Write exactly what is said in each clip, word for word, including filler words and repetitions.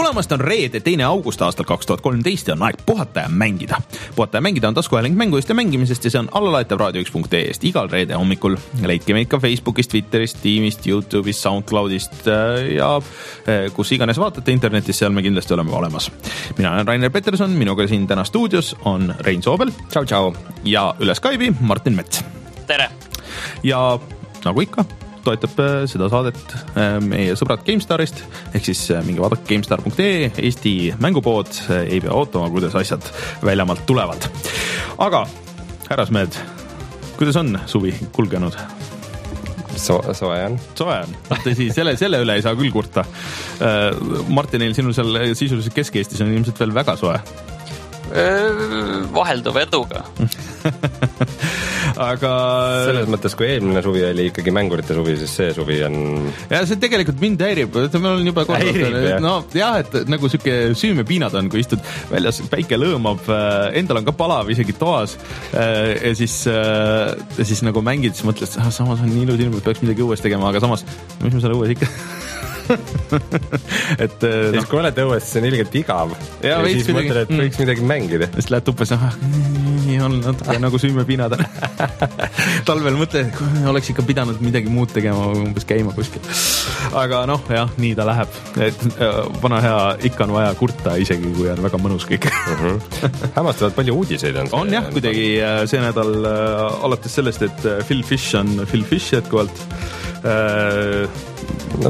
tulemast, on reede teine august aastal kaks tuhat kolmteist ja on aeg puhata ja mängida. Puhata ja mängida on taskuhääling mängudest ja mängimisest ja see on allalaetav raadio üks punkt ee-st igal reede hommikul. Leidke meid ka Facebookist, Twitterist, Steamist, YouTube'ist, SoundCloudist ja kus iganes vaatate internetis, seal me kindlasti oleme olemas. Mina olen Rainer Peterson, minuga siin täna stuudios on Rein Soobel. Tšau, tšau. Ja üle Skype'i Martin Mets. Tere! Ja nagu ikka, toetab seda saadet meie sõbrad GameStarist, ehk siis minge vaadake GameStar punkt ee, Eesti mängupood, ei pea ootama, kuidas asjad väljamaalt tulevad. Aga, härrasmehed, kuidas on suvi kulgenud? So, soe on. Soe on. Tõsi, selle, selle üle ei saa küll kurta. Martinil, sinul seal sisuliselt Kesk-Eestis on ilmselt veel väga soe. Vahelduv eduga. Aga selles mõttes, kui eelmine suvi oli ikkagi mängurite suvi, siis see suvi on... Ja see tegelikult mind häirib. Me olen juba häirib, jah. No, jah, et nagu süke süümepiinad on, kui istud väljas, päike lõõmab, endal on ka palav isegi toas ja siis, ja siis nagu mängid, siis mõtled, et samas on nii ilus ilm, et peaks midagi õues tegema, aga samas, mis me seal õues ikka... et siis no. Kui olete õues, siis on ilgelt igav ja, ja siis midagi, mõtled, et võiks mm. midagi mängida. Siis lähed tuppas, on natuke nagu süümepiinad. Talvel mõtle, oleks ikka pidanud midagi muud tegema, umbes käima kuskil. Aga noh, jah, nii ta läheb. Et vana hea, ikka on vaja kurta, isegi kui on väga mõnus kõik. uh-huh. Hämastavad palju uudiseid on. On jah, kuidagi see nädal alates sellest, et Phil Fish on Phil Fish jätkuvalt. No,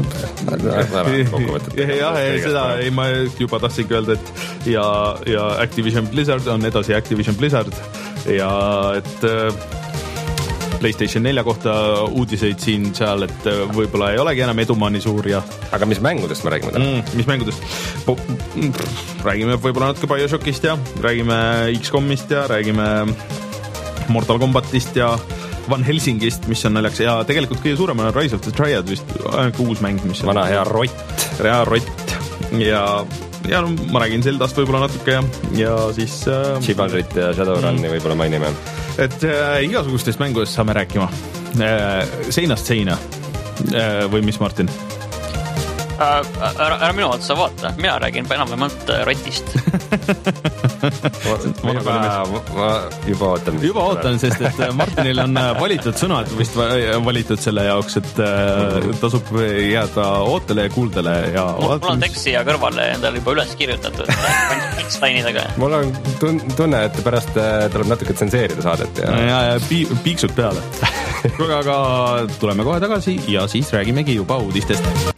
jah, seda ei, ma juba tahtsingi öelda, et ja, ja Activision Blizzard on edasi Activision Blizzard ja et PlayStation nelja kohta uudiseid siin seal, et võib-olla ei olegi enam edumaa nii suur ja... Aga mis mängudest me räägime täna? Mm, mis mängudest? Po- räägime võib-olla natuke Bioshockist ja räägime X COMist ja räägime Mortal Kombatist ja Van Helsingist, mis on naljaks ja tegelikult kõige suurem on Rise of the Triad vist ainult uus mäng, mis on vana hea rott hea rott ja, ja no, ma räägin Zeldast võib-olla natuke ja, ja siis äh, Chivalryt ja Shadowrunni mm. võib-olla mainime et äh, igasugustest mängudest saame rääkima äh, seinast seina äh, või mis, Martin? Ära, ära minu otsa vaata, mina räägin enam-vähemalt rotist. ma, juba, ma juba ootan. Juba ootan, sest et Martinil on valitud sõnad vist valitud selle jaoks, et tasub jääda ootele ja kuuldele. Ja mul, mul on teksti ja kõrvale endal juba üles kirjutatud X-lainidega. Mul on tunne, et pärast tuleb natuke tsenseerida saadet. Ja, ja, ja pi- piiksud peale. Aga tuleme kohe tagasi ja siis räägimegi juba uudistest.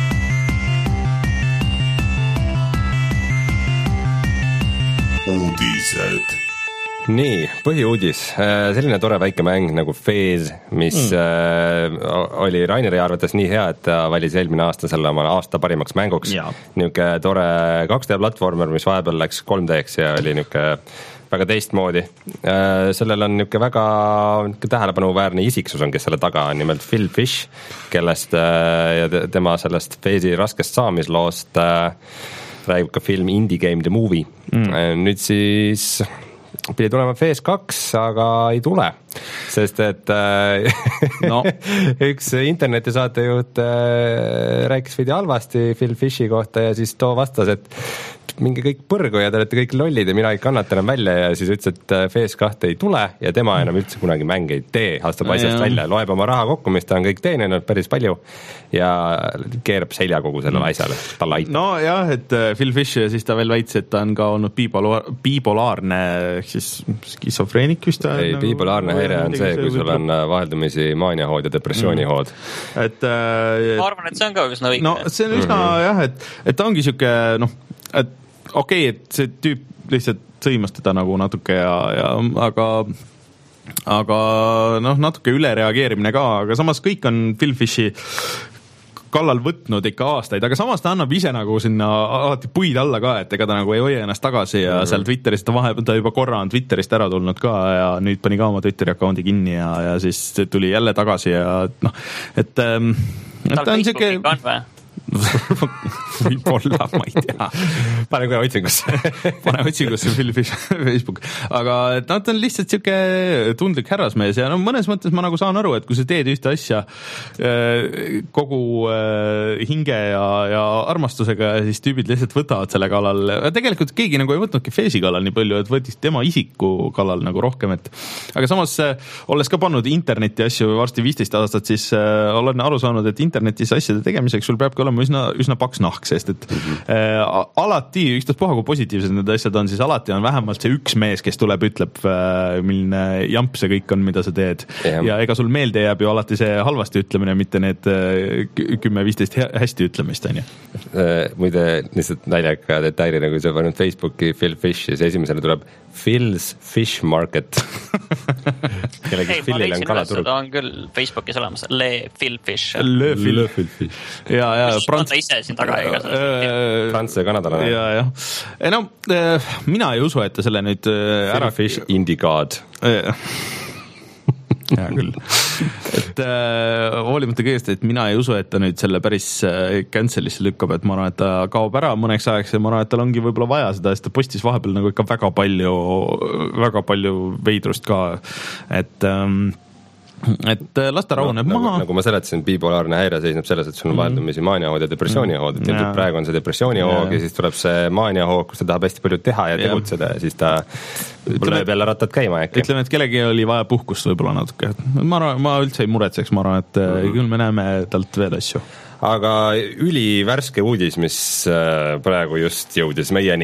Uudised. Nii, põhiuudis. Selline tore väike mäng nagu Phase, mis mm. oli Raineri arvates nii hea, et ta valis eelmine aasta selle oma aasta parimaks mänguks. Niuke tore kaks D platvormer, mis vahepeal läks kolm D-ks ja oli niuke väga teistmoodi. Sellel on niuke väga niuke tähelepanuväärne isiksus on, kes selle taga on, nimelt Phil Fish, kellest ja tema sellest Phase'i raskest saamisloost räägib ka film Indie Game The Movie. Mm. Nüüd siis pidi tulema Phase kaks, aga ei tule, sest et no. üks internetisaatejuht rääkis veidi halvasti Phil Fishi kohta ja siis too vastas, et minge kõik põrgu ja te olete kõik lollid ja mina ei kannata enam välja ja siis ütles, et Phase kaks ei tule ja tema enam üldse kunagi mänge ei tee, astub no, asjast välja, loeb oma raha kokku, mis ta on kõik teeninud päris palju ja keerab selja kogu sellele mm. asjale, ta laid. No jah, et Phil Fish siis ta veel väitsi, et ta on ka olnud bipolaar, bipolaarne, siis skisofreenik vist. Ei, nagu, bipolaarne häire on see, kui sul on vaheldumisi maaniahood ja depressioonihood. Mm. Et, äh, ma arvan, et see on ka üsna õige. No see on üsna mm-hmm. jah, et, et ta ongi siuke, noh, et okei, okay, et see tüüp lihtsalt sõimas teda nagu natuke ja, ja aga aga noh, natuke ülereageerimine ka, aga samas kõik on Phil Fishi kallal võtnud ikka aastaid, aga samas ta annab ise nagu sinna alati puid alla ka, et ega ta nagu ei hoia ennast tagasi ja mm-hmm. seal Twitterist ta vahepeal ta juba korra on Twitterist ära tulnud ka ja nüüd pani ka oma Twitteri account'i kinni ja, ja siis tuli jälle tagasi ja noh, et, et tal Facebooki ka on või? võib-olla, ma ei tea. Pane kohe otsingusse. Pane otsingusse Phil Fish Facebook. Aga noh, ta on lihtsalt siuke tundlik härrasmees ja no mõnes mõttes ma nagu saan aru, et kui sa teed ühte asja kogu hinge ja, ja armastusega ja siis tüübid lihtsalt võtavad selle kallal. Tegelikult keegi nagu ei võtnudki Face'i kallal nii palju, et võttis tema isiku kallal nagu rohkem, et aga samas olles ka pannud interneti asju varsti viisteist aastat, siis olen aru saanud, et internetis asjade tegemiseks sul peabki olema üsna, üsna paks nahk, sest et mm-hmm. äh, alati, ükstaspuha kui positiivsed need asjad on, siis alati on vähemalt see üks mees, kes tuleb, ütleb, äh, milline jamp see kõik on, mida sa teed. Yeah. Ja ega sul meelde jääb ju alati see halvasti ütlemine, mitte need kümme viisteist hästi ütlemist, on ju. Muide, lihtsalt naljaka detailina, kui sa pannud Facebooki Phil Fish ja see esimesena tuleb Phil's Fish Market. Kellegi Philil on kalaturg. Ta on küll Facebookis olemas, Le Phil Fish. Le Phil Fish. Ja, ja, Prants... ise siin taga ega äh, Prants ja kanadalane. Ja, ja. No, äh, mina ei usu, et ta selle nüüd äh, ära... Phil Fish Indie God. Äh, hea küll. Et äh, hoolimata kõigest, et mina ei usu, et ta nüüd selle päris äh, cancelisse lükkab, et ma arvan, et ta kaob ära mõneks ajaks ja ma arvan, et tal ongi võib-olla vaja seda, sest ta postis vahepeal nagu ikka väga palju, väga palju veidrust ka, et ähm, et lasta rahuneb no, maha. Nagu, nagu ma seletasin, bipolaarne häire seisneb selles, et sul on vaheldumisi maaniahood ja depressioonihood, et ilmselt praegu on see depressioonihoog ja siis tuleb see maaniahoog, kus ta tahab hästi palju teha ja tegutseda ja siis ta lööb jälle rattad käima äkki. Ütleme, et kellegi oli vaja puhkust võib-olla natuke. Ma, arvan, ma üldse ei muretseks, ma arvan, et mm-hmm. küll me näeme talt veel asju. Aga ülivärske uudis, mis praegu just jõudis meieni,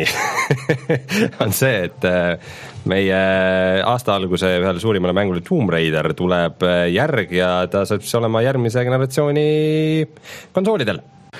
on see, et meie aasta alguse ühele suurimale mängule Tomb Raider tuleb järg ja ta saab siis olema järgmise generatsiooni konsoolidel.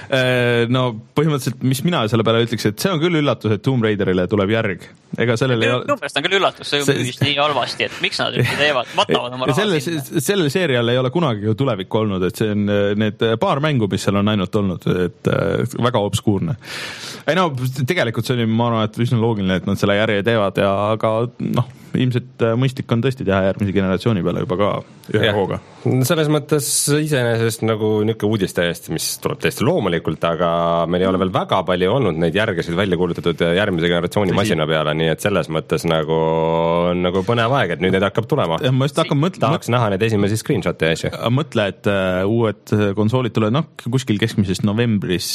No põhimõtteliselt, mis mina selle peale ütleks, et see on küll üllatus, et Tomb Raiderile tuleb järg. Ega sellele... Minu pärast on küll üllatus, see on müüst nii halvasti, et miks nad üldse teevad, matavad oma raha selle, sinna. Sellel seerial ei ole kunagi ju tulevikku olnud, et see on need paar mängu, mis seal on ainult olnud, et väga obskuurne. Ei no, tegelikult see oli, ma arvan, et üsna loogiline, et nad selle järje teevad, ja, aga noh, ilmselt mõistlik on tõesti teha järgmise generatsiooni peale juba ka ühe hooga. Selles mõttes iseenesest nagu niisugune uudis täiesti, mis tuleb täiesti loomulikult, aga meil ei ole veel väga palju olnud neid järgesid välja kuulutatud järgmise generatsiooni Tõsi. masina peale, nii et selles mõttes nagu, nagu põnev aeg, et nüüd need hakkab tulema. Ja ma just hakkan mõtle, tahaks näha need esimesi screenshot'e asju. Mõtle, et uh, uued konsoolid tulevad noh, kuskil keskmisest novembris,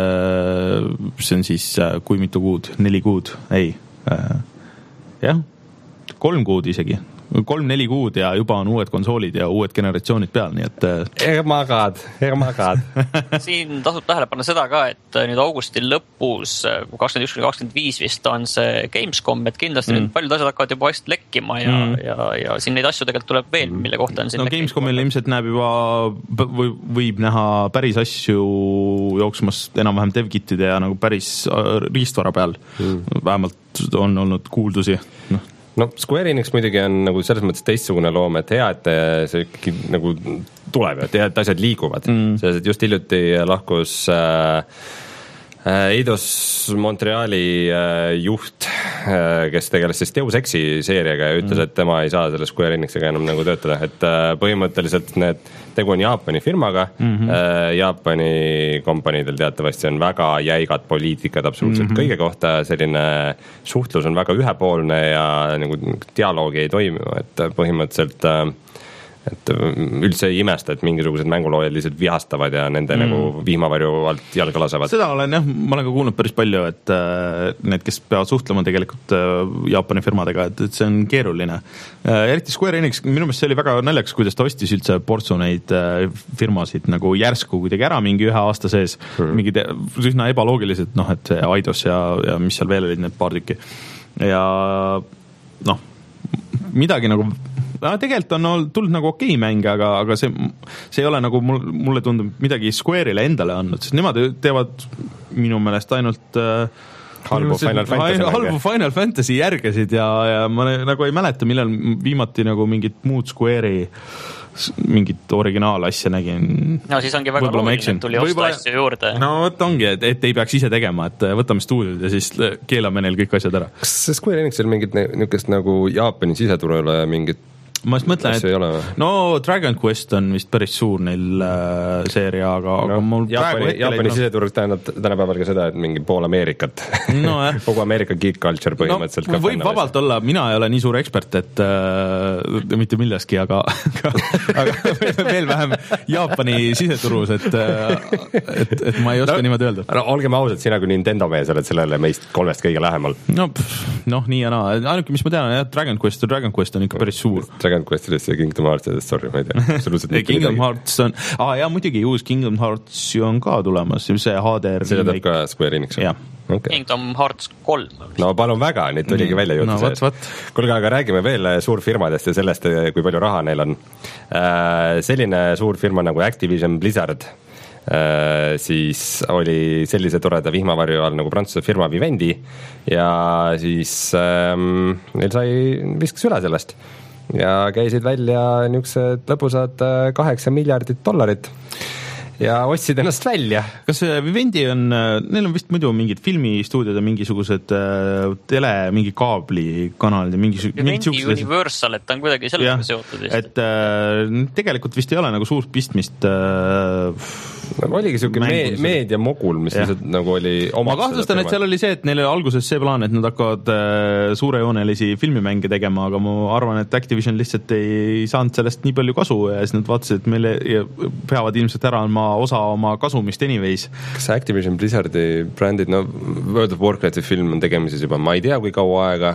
uh, see on siis uh, kui mitu kuud, neli kuud, ei, uh, jah, kolm kuud isegi, kolm-neli kuud ja juba on uued konsoolid ja uued generatsioonid peal, nii et ermagad, ermagad. Siin tasub tähele panna seda ka, et nüüd augusti lõpus kakskümmend üks kakskümmend viis vist on see Gamescom, et kindlasti mm. nüüd paljud asjad hakkavad juba vast lekkima ja, mm. ja, ja siin neid asju tegelikult tuleb veel, mille kohta on siin no Gamescomil ilmselt näeb juba või, võib näha päris asju jooksmas enam-vähem devkitide ja nagu päris riistvara peal mm. vähemalt on olnud kuuldusi, noh no Square Enix muidugi on nagu selles mõttes teistsugune loom, et hea, et see ikkagi nagu tuleb ja et hea, et asjad liiguvad mm. selles, et just hiljuti lahkus äh, Eidos Montreali äh, juht, äh, kes tegeles siis Deus Exi seeriaga ja ütles, mm. et tema ei saa selle Square Enixiga enam nagu töötada, et äh, põhimõtteliselt need tegu on Jaapani firmaga mm-hmm. äh, Jaapani kompaniidel teatavasti on väga jäigad poliitikad absoluutselt mm-hmm. kõige kohta, selline suhtlus on väga ühepoolne ja nagu dialoogi ei toimu, et põhimõtteliselt äh, et üldse ei imesta, et mingisugused mänguloojad lihtsalt vihastavad ja nende mm. nagu vihmavarju alt jalga lasevad. Seda olen jah, ma olen ka kuulnud päris palju, et äh, need, kes peavad suhtlema tegelikult äh, Jaapani firmadega, et, et see on keeruline. Äh, eriti Square Enix, minu meelest see oli väga naljakas, kuidas ta ostis üldse portsu neid äh, firmasid nagu järsku kuidagi ära mingi ühe aasta sees, mm. mingid üsna ebaloogilised, noh, et see Eidos ja, ja mis seal veel olid need paar tükki. Ja noh, midagi nagu no, tegelikult on tulnud nagu okei mänge, aga, aga see, see ei ole nagu mul, mulle tundub midagi Square'ile endale andnud, sest nemad teevad minu meelest ainult äh, halbu Final Fantasy, halbu Final Fantasy järgesid ja, ja ma nagu ei mäleta, millal viimati nagu mingit muud Square'i mingit originaalasja nägin. No siis ongi väga loogiline, et tuli osta asju juurde. No võt ongi, et, et ei peaks ise tegema, et võtame stuudiod ja siis keelame neil kõik asjad ära. Kas Square Enixil mingit niisugust nagu Jaapani siseturule mingit ma just mõtlen, et no Dragon Quest on vist päris suur neil äh, seeria, aga, no, aga mul Jaapani, praegu Jaapani siseturg tähendab tänapäeval ka seda, et mingi pool Ameerikat no, kogu Ameerika geek culture põhimõtteliselt no, võib vabalt olla, mina ei ole nii suur ekspert, et äh, mitte milleski, aga, aga, aga veel vähem Jaapani siseturus, et, et, et ma ei oska no, niimoodi öelda. No, olgem ausad, sina kui Nintendo mees oled sellele meist kolmest kõige lähemal. No, noh, nii ja naa. Ainuke, mis ma tean, jah, Dragon Quest, Dragon Quest on ikka päris suur. Dragon Questidest ja Kingdom Heartsidest, sorry, ma ei tea. Absoluutselt mitte Kingdom midagi. Hearts on, ah jaa, muidugi uus Kingdom Hearts ju on ka tulemas, see H D R. See teeb ka Square Enix. Okay. Kingdom Hearts kolm. No palun väga, nüüd tuligi välja juurde no, sees. Kuulge, aga räägime veel suurfirmadest ja sellest, kui palju raha neil on. Selline suur firma nagu Activision Blizzard siis oli sellise toreda vihmavarju all nagu Prantsuse firma Vivendi ja siis ähm, neil sai, viskas üle sellest ja käisid välja niisugused lõbusad kaheksa miljardit dollarit ja ostsid ennast välja. Kas Vivendi on, neil on vist muidu mingid filmistuudiod ja mingisugused äh, tele, mingi kaablikanalid ja mingisugused Vivendi Universal, et ta on kuidagi sellega seotud vist. Et äh, tegelikult vist ei ole nagu suurt pistmist äh, nagu oligi siuke me- meediamogul, mis lihtsalt nagu oli ma kahtlustan, et seal oli see, et neil oli alguses see plaan, et nad hakkavad äh, suurejoonelisi filmimänge tegema, aga ma arvan, et Activision lihtsalt ei saanud sellest nii palju kasu ja siis nad vaatasid, et meile peavad ilmselt ära andma osa oma kasumist anyways. Kas Activision Blizzardi brändid, no World of Warcrafti film on tegemises juba, ma ei tea, kui kaua aega,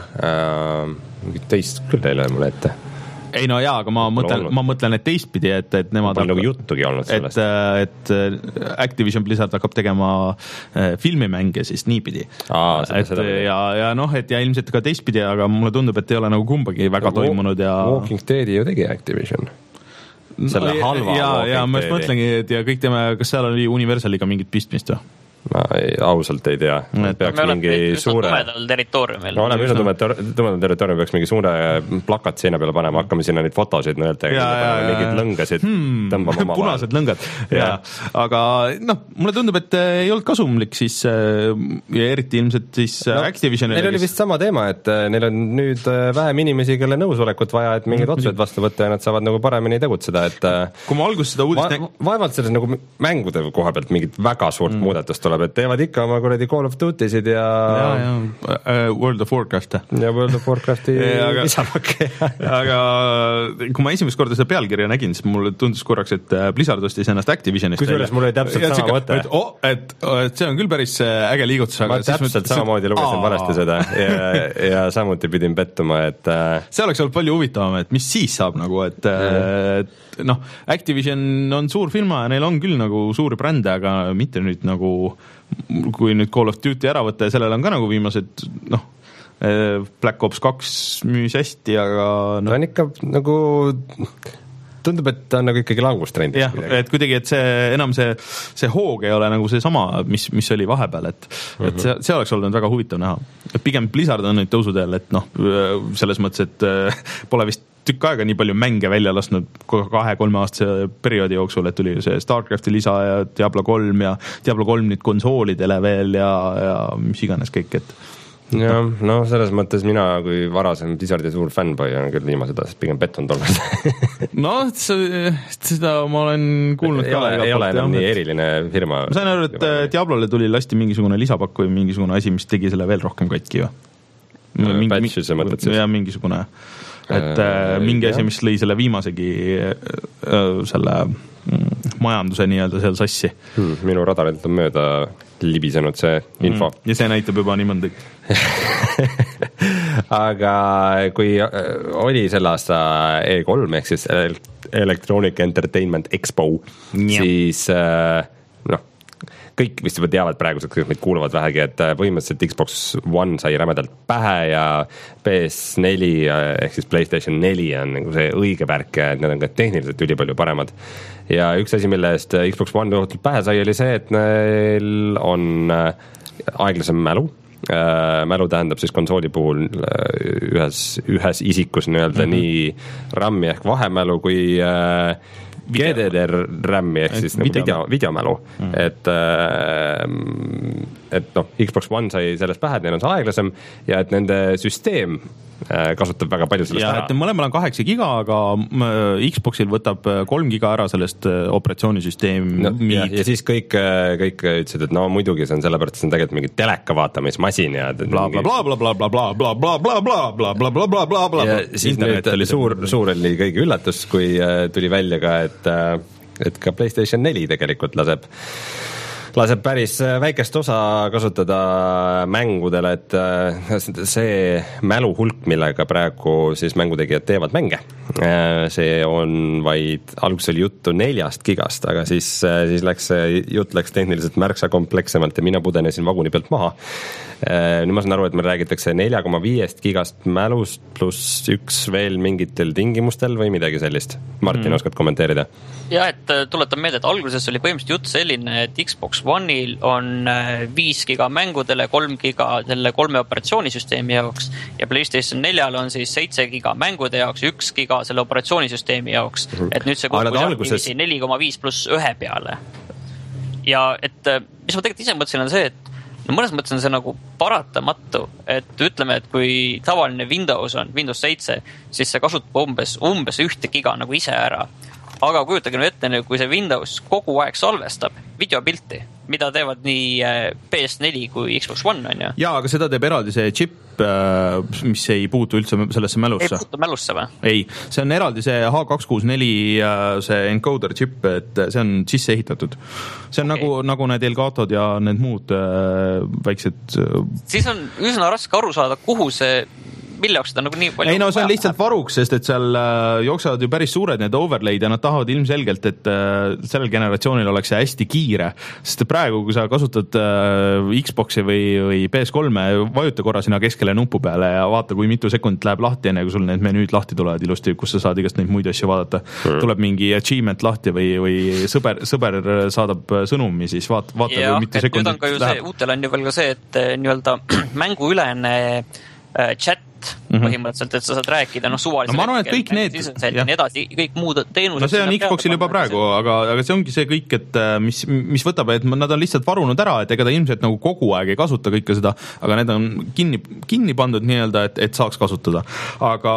äh, teist küll ei löö mulle ette. Ei no jaa, aga ma mõtlen, ma mõtlen, et teistpidi, et, et nemad on nagu juttugi olnud sellest. Et, et Activision Blizzard hakkab tegema filmimänge siis niipidi. Aa, seda, et, seda ja, ja noh, et ja ilmselt ka teistpidi, aga mulle tundub, et ei ole nagu kumbagi väga no, toimunud ja Walking Deadi ju tegi Activision. Selle no, halva ja, ja ma just mõtlengi, et ja kõik teeme, kas seal oli Universaliga mingit pistmist või? Ma ei, ausalt ei tea. Peaks me mingi suure... tumedal territooriumil. No oleme üsna tumedal territooriumil, peaks mingi suure plakat seina peale panema, hakkame sinna neid fotosid nõeltega, mingid lõngasid hmm, tõmbama oma punased vahel. Lõngad, ja. Aga noh, mulle tundub, et ei olnud kasumlik siis ja eriti ilmselt siis no, Activisionile. Neil oli vist sama teema, et neil on nüüd vähem inimesi, kelle nõusolekut vaja, et mingid otsused vastu võtta ja nad saavad nagu paremini tegutseda, et kui ma alguses seda uudist va- vaevalt selles nagu mängude koha pealt mingit väga suurt mm. muudatust tuleb, et teevad ikka oma kuradi Call of Duty'sid ja... Ja, ja uh, World of Warcraft. Ja World of Warcrafti lisapakke. Aga kui ma esimest korda seda pealkirja nägin, siis mulle tundus korraks, et Blizzard ostis ennast Activisionist. Kusjuures mul oli täpselt ja, sama mõte. Et, oh, et, et see on küll päris äge liigutus. Ma täpselt mõtlesin, samamoodi lugesin valesti seda ja, ja samuti pidin pettuma, et... See oleks olnud palju huvitavam, et mis siis saab nagu, et, et noh, Activision on suur firma ja neil on küll nagu suuri brände, aga mitte nüüd nagu kui nüüd Call of Duty ära võtta ja sellel on ka nagu viimased noh, Black Ops kaks müüs hästi, aga no. Ta on ikka nagu tundub, et ta on nagu ikkagi langustrendis. Jah, kuidagi. Et kuidagi, et see enam see, see hoog ei ole nagu see sama, mis, mis oli vahepeal, et, uh-huh. et see, see oleks olnud väga huvitav näha. Et pigem Blizzard on nüüd tõusuteel, et noh, selles mõttes, et pole vist tükk aega nii palju mänge välja lasknud kahe-kolme aastase perioodi jooksul, et tuli see StarCrafti lisa ja Diablo kolm ja Diablo kolm nüüd konsoolidele veel ja, ja mis iganes kõik, et jah, no selles mõttes mina kui varasem Blizzardi suur fanboy on küll viimased aastad pigem pettunud olnud. No seda ma olen kuulnud ei ka. Ole, ei ole enam nii eriline firma. Ma sain aru, et Diablole tuli lasti mingisugune lisapakku või mingisugune asi, mis tegi selle veel rohkem katki ju. Mingi, Patch, see mõtled siis? Ja mingisugune et äh, mingi asi, mis lõi selle viimasegi äh, selle mm, majanduse nii-öelda seal sassi hmm, minu radarilt on mööda libisenud see info mm, ja see näitab juba nii mõndagi. Aga kui oli selle aasta E kolm ehk siis Electronic Entertainment Expo ja. Siis äh, noh kõik vist juba teavad praeguseks, kõik meid kuuluvad vähegi, et põhimõtteliselt Xbox One sai rämedalt pähe ja P S neli ehk siis PlayStation neli on nagu see õige värk ja need on ka tehniliselt ülipalju paremad. Ja üks asi, mille eest Xbox One õhutult pähe sai, oli see, et neil on aeglasem mälu. Mälu tähendab siis konsooli puhul ühes, ühes isikus nii-öelda mm-hmm. nii RAM-i ehk vahemälu kui G D D R RAM-i ehk siis nagu video, videomälu mm. et äh, et noh, Xbox One sai sellest pähe, et neil on see aeglasem ja et nende süsteem kasutab väga palju sellest ja, ära. Mõlemal on kaheksa giga, aga Xboxil võtab kolm giga ära sellest operatsioonisüsteemi no,. Ja, ja siis kõik, kõik ütlesid, et no muidugi see on sellepärast, et see on tegelikult mingi teleka vaatamismasin ja bla bla bla bla bla bla bla bla bla bla bla bla bla bla bla bla bla ja siis nüüd suur, suur oli kõigi üllatus, kui tuli välja ka, et, et ka PlayStation neli tegelikult laseb laseb päris väikest osa kasutada mängudele, et see mälu hulk, millega praegu siis mängutegijad teevad mänge, see on vaid, alguses oli juttu neljast gigast, aga siis, siis läks, jutt läks tehniliselt märksa komplekssemalt ja mina pudenesin vaguni pealt maha. Nüüd ma saan aru, et meil räägitakse nelja koma viiest gigast mälust pluss üks veel mingitel tingimustel või midagi sellist. Martin, mm. oskad kommenteerida? Ja, et tuletan meelde, et alguses oli põhimõtteliselt jutt selline, et Xbox One'il on viis giga mängudele, kolm giga selle kolme operatsioonisüsteemi jaoks ja PlayStation neljal on siis seitse giga mängude jaoks, üks giga selle operatsioonisüsteemi jaoks. Et nüüd see kokku alguses... neli koma viis pluss ühe peale. Ja et mis ma tegelikult ise mõtlesin on see, et no mõnes mõttes on see nagu paratamatu, et ütleme, et kui tavaline Windows on Windows seitse, siis see kasutab umbes, umbes ühte giga nagu ise ära. Aga kujutage nüüd ette, kui see Windows kogu aeg salvestab videopilti, mida teevad nii P S neli kui Xbox One on ju. Jaa, aga seda teeb eraldi see chip, mis ei puutu üldse sellesse mälusse. Ei puutu mälusse või? Ei, see on eraldi see H kaks kuus neli see encoder chip, et see on sisse ehitatud. See on okay. nagu, nagu need Elgatod ja need muud äh, väiksed... Siis on üsna raske aru saada, kuhu see mille jaoks seda nagu nii palju... Ei no see on lihtsalt varuks, sest et seal äh, jooksevad ju päris suured need overlaid ja nad tahavad ilmselgelt, et äh, sellel generatsioonil oleks see hästi kiire, sest praegu, kui sa kasutad äh, Xboxi või, või P S kolme, vajuta korra sinna keskele nupu peale ja vaata, kui mitu sekundit läheb lahti, enne kui sul need menüüd lahti tulevad ilusti, kus sa saad igast neid muid asju vaadata. Mm. Tuleb mingi achievement lahti või, või sõber, sõber saadab sõnumi, siis vaata, vaata ja, kui mitu sekundit nüüd on ka ju läheb. See, uutel on ju veel ka see, et nii-öelda mänguülene äh, chat mm-hmm. põhimõtteliselt, et sa saad rääkida noh, suvaliselt. No ma arvan, et kõik need... Nii edasi, kõik muud teenused... No see on Xboxil juba praegu, aga, aga see ongi see kõik, et mis, mis võtab, et nad on lihtsalt varunud ära, et ega ta ilmselt nagu kogu aeg ei kasuta kõike seda, aga need on kinni, kinni pandud nii-öelda, et, et saaks kasutada. Aga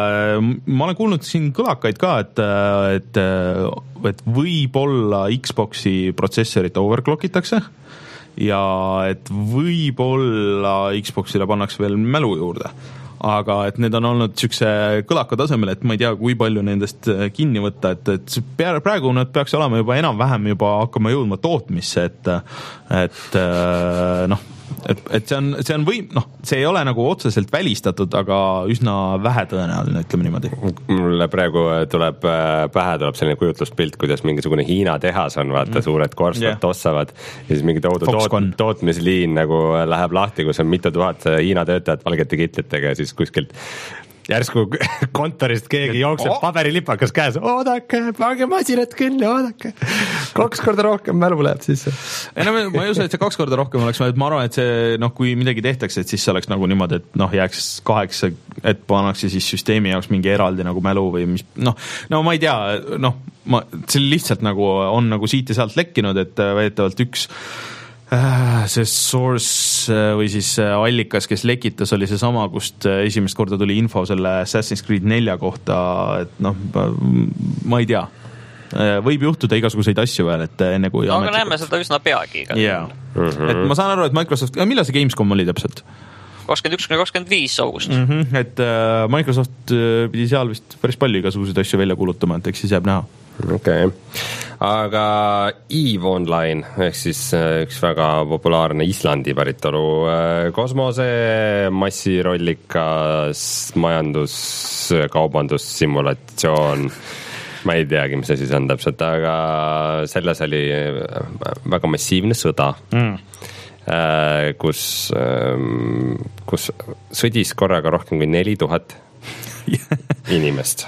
ma olen kuulnud siin kõlakaid ka, et, et, et võib-olla Xboxi protsessorit overclockitakse ja et võib-olla Xboxile pannakse veel mälu juurde. Aga et need on olnud siukse kõlaka tasemel, et ma ei tea, kui palju nendest kinni võtta, et, et praegu nad peaks olema juba enam-vähem juba hakkama jõudma tootmisse, et, et noh, et, et see on, see on või, noh, see ei ole nagu otseselt välistatud, aga üsna vähe tõenäoline, ütleme niimoodi. Mulle praegu tuleb pähe, tuleb selline kujutluspilt, kuidas mingisugune Hiina tehas on, vaata mm. suured korstad yeah. tossavad ja siis mingi tohutu toot, tootmisliin nagu läheb lahti, kus on mitu tuhat Hiina töötajat valgete kitlitega ja siis kuskilt järsku kontorist keegi jookseb oh. paberilipakas käes, oodake, pange masinat kinni, oodake. Kaks korda rohkem mälu läheb sisse. Ei, no, ma ei usu, et see kaks korda rohkem oleks, ma arvan, et see, noh, kui midagi tehtakse, et siis see oleks nagu niimoodi, et noh, jääks kaheksa, et pannakse siis süsteemi jaoks mingi eraldi nagu mälu või mis, noh, no ma ei tea, noh, ma, see lihtsalt nagu on nagu siit ja sealt lekkinud, et väidetavalt üks see source või siis allikas, kes lekitas, oli see sama, kust esimest korda tuli info selle Assassin's Creed nelja kohta, et noh, ma ei tea. Võib juhtuda igasuguseid asju veel, et enne kui... No, aga näeme seda üsna peagi. Yeah. Mm-hmm. Et ma saan aru, et Microsoft... Millal see Gamescom oli täpselt? kakskümmend üks kakskümmend viis august. Mm-hmm. Et Microsoft pidi seal vist päris palju igasuguseid asju välja kulutama, et eks siis jääb näha. Okei, okay. Aga EVE Online ehk siis üks väga populaarne Islandi päritolu kosmose massirollikas majandus, kaubandussimulatsioon, ma ei teagi, mis see siis on täpselt, aga selles oli väga massiivne sõda, mm. kus, kus sõdis korraga rohkem kui neli tuhat inimest.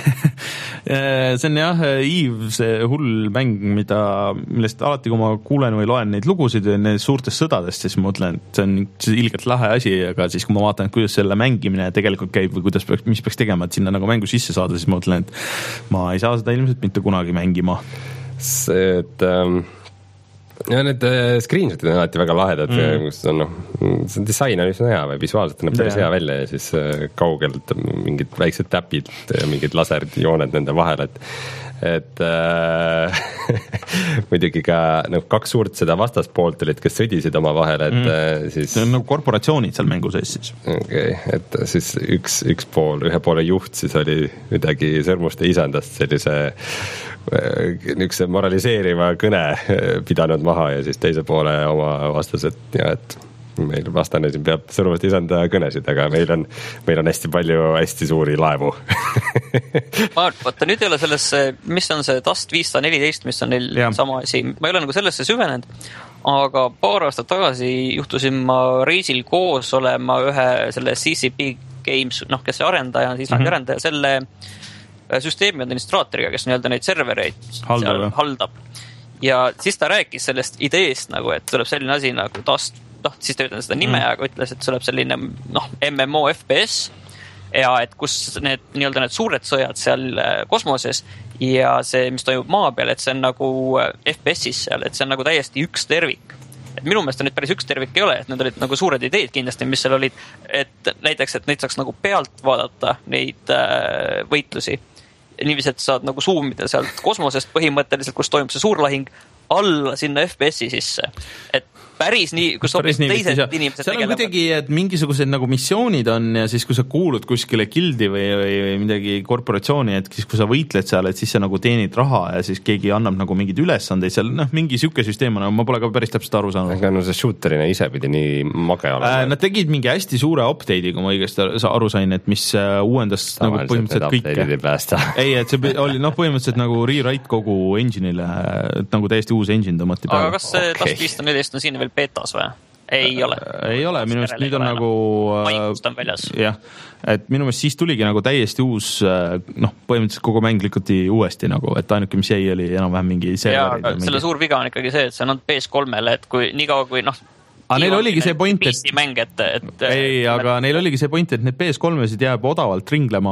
See on jah, EVE, see hull mäng, mida, millest alati, kui ma kuulen või loen neid lugusid ja neid suurtest sõdadest, siis ma mõtlen, et see on ilgelt lahe asi, aga siis kui ma vaatan, kuidas selle mängimine tegelikult käib või kuidas peaks, mis peaks tegema, et sinna nagu mängu sisse saada, siis ma mõtlen, et ma ei saa seda ilmselt mitte kunagi mängima. See, et ähm, ja need screenshotid on alati väga lahedad mm., kus on noh, see disain on üsna hea või visuaalselt näeb päris hea välja ja siis kaugelt mingid väiksed täpid ja mingid laserjooned nende vahel, et et äh, muidugi ka no, kaks suurt seda vastaspoolt olid, kes sõdisid oma vahel, et mm. siis see on nagu korporatsioonid seal mängu sees siis. Okei, okay, et siis üks, üks pool, ühe poole juht siis oli midagi sõrmuste isandast sellise niisuguse moraliseeriva kõne pidanud maha ja siis teise poole oma vastas, et ja, et meil vastane siin peab sõrmuste isanda kõnesid, aga meil on, meil on hästi palju hästi suuri laevu. Vaata, nüüd ei ole sellesse, mis on see Dust viissada neliteist, mis on neil ja. sama asi, ma ei ole nagu sellesse süvenenud, aga paar aastat tagasi juhtusin ma reisil koos olema ühe selle C C P Games, noh, kes see arendaja on, Islandi mm-hmm. arendaja, selle süsteemi administraatoriga, kes nii-öelda neid servereid haldab. haldab. Ja siis ta rääkis sellest ideest nagu, et tuleb selline asi nagu Dust, noh, siis ta ütlen seda nime, mm. aga ütles, et tuleb selline noh, M M O F P S ja et kus need nii-öelda need suured sõjad seal kosmoses ja see, mis toimub maa peal, et see on nagu F P S-is seal, et see on nagu täiesti üks tervik. Et minu meelest on nüüd päris üks tervik ei ole, et need olid nagu suured ideed kindlasti, mis seal olid, et näiteks, et neid saaks nagu pealt vaadata, neid äh, võitlusi. Niiviisi, et saad nagu zoomida sealt kosmosest põhimõtteliselt, kus toimub see suurlahing, alla sinna F P S-i sisse. Et päris nii, kus päris nii teised vist, inimesed seal on kuidagi, et mingisugused nagu missioonid on ja siis, kui sa kuulud kuskile gildi või, või, või midagi korporatsiooni, et siis, kui sa võitled seal, et siis sa nagu teenid raha ja siis keegi annab nagu mingid ülesandeid seal, noh, mingi siuke süsteem on, ma pole ka päris täpselt aru saanud. Aga no see shooterina ise pidi nii mage olema. Äh, nad tegid mingi hästi suure update'i, kui ma õigesti aru sain, et mis uuendas nagu põhimõtteliselt kõike. Ei, et see oli noh, põhimõtteliselt nagu rewrite kogu engine'ile, et nagu täiesti uus engine tõmmati peale. Aga kas see okay. Dust viissada neliteist on siin veel betas või? Ei ole. Ei ole, minu meelest nüüd on nagu maikust on väljas. Jah, et minu meelest siis tuligi nagu täiesti uus, noh, põhimõtteliselt kogu mäng likuti uuesti nagu, et ainuke, mis jäi, oli enam-vähem mingi serverid. Ja, selle suur viga on ikkagi see, et see on P S kolmele, et kui nii kaua, kui noh, aga neil oligi see point, et mäng, et, et ei, aga neil oligi see point, et need P S kolmesid jääb odavalt ringlema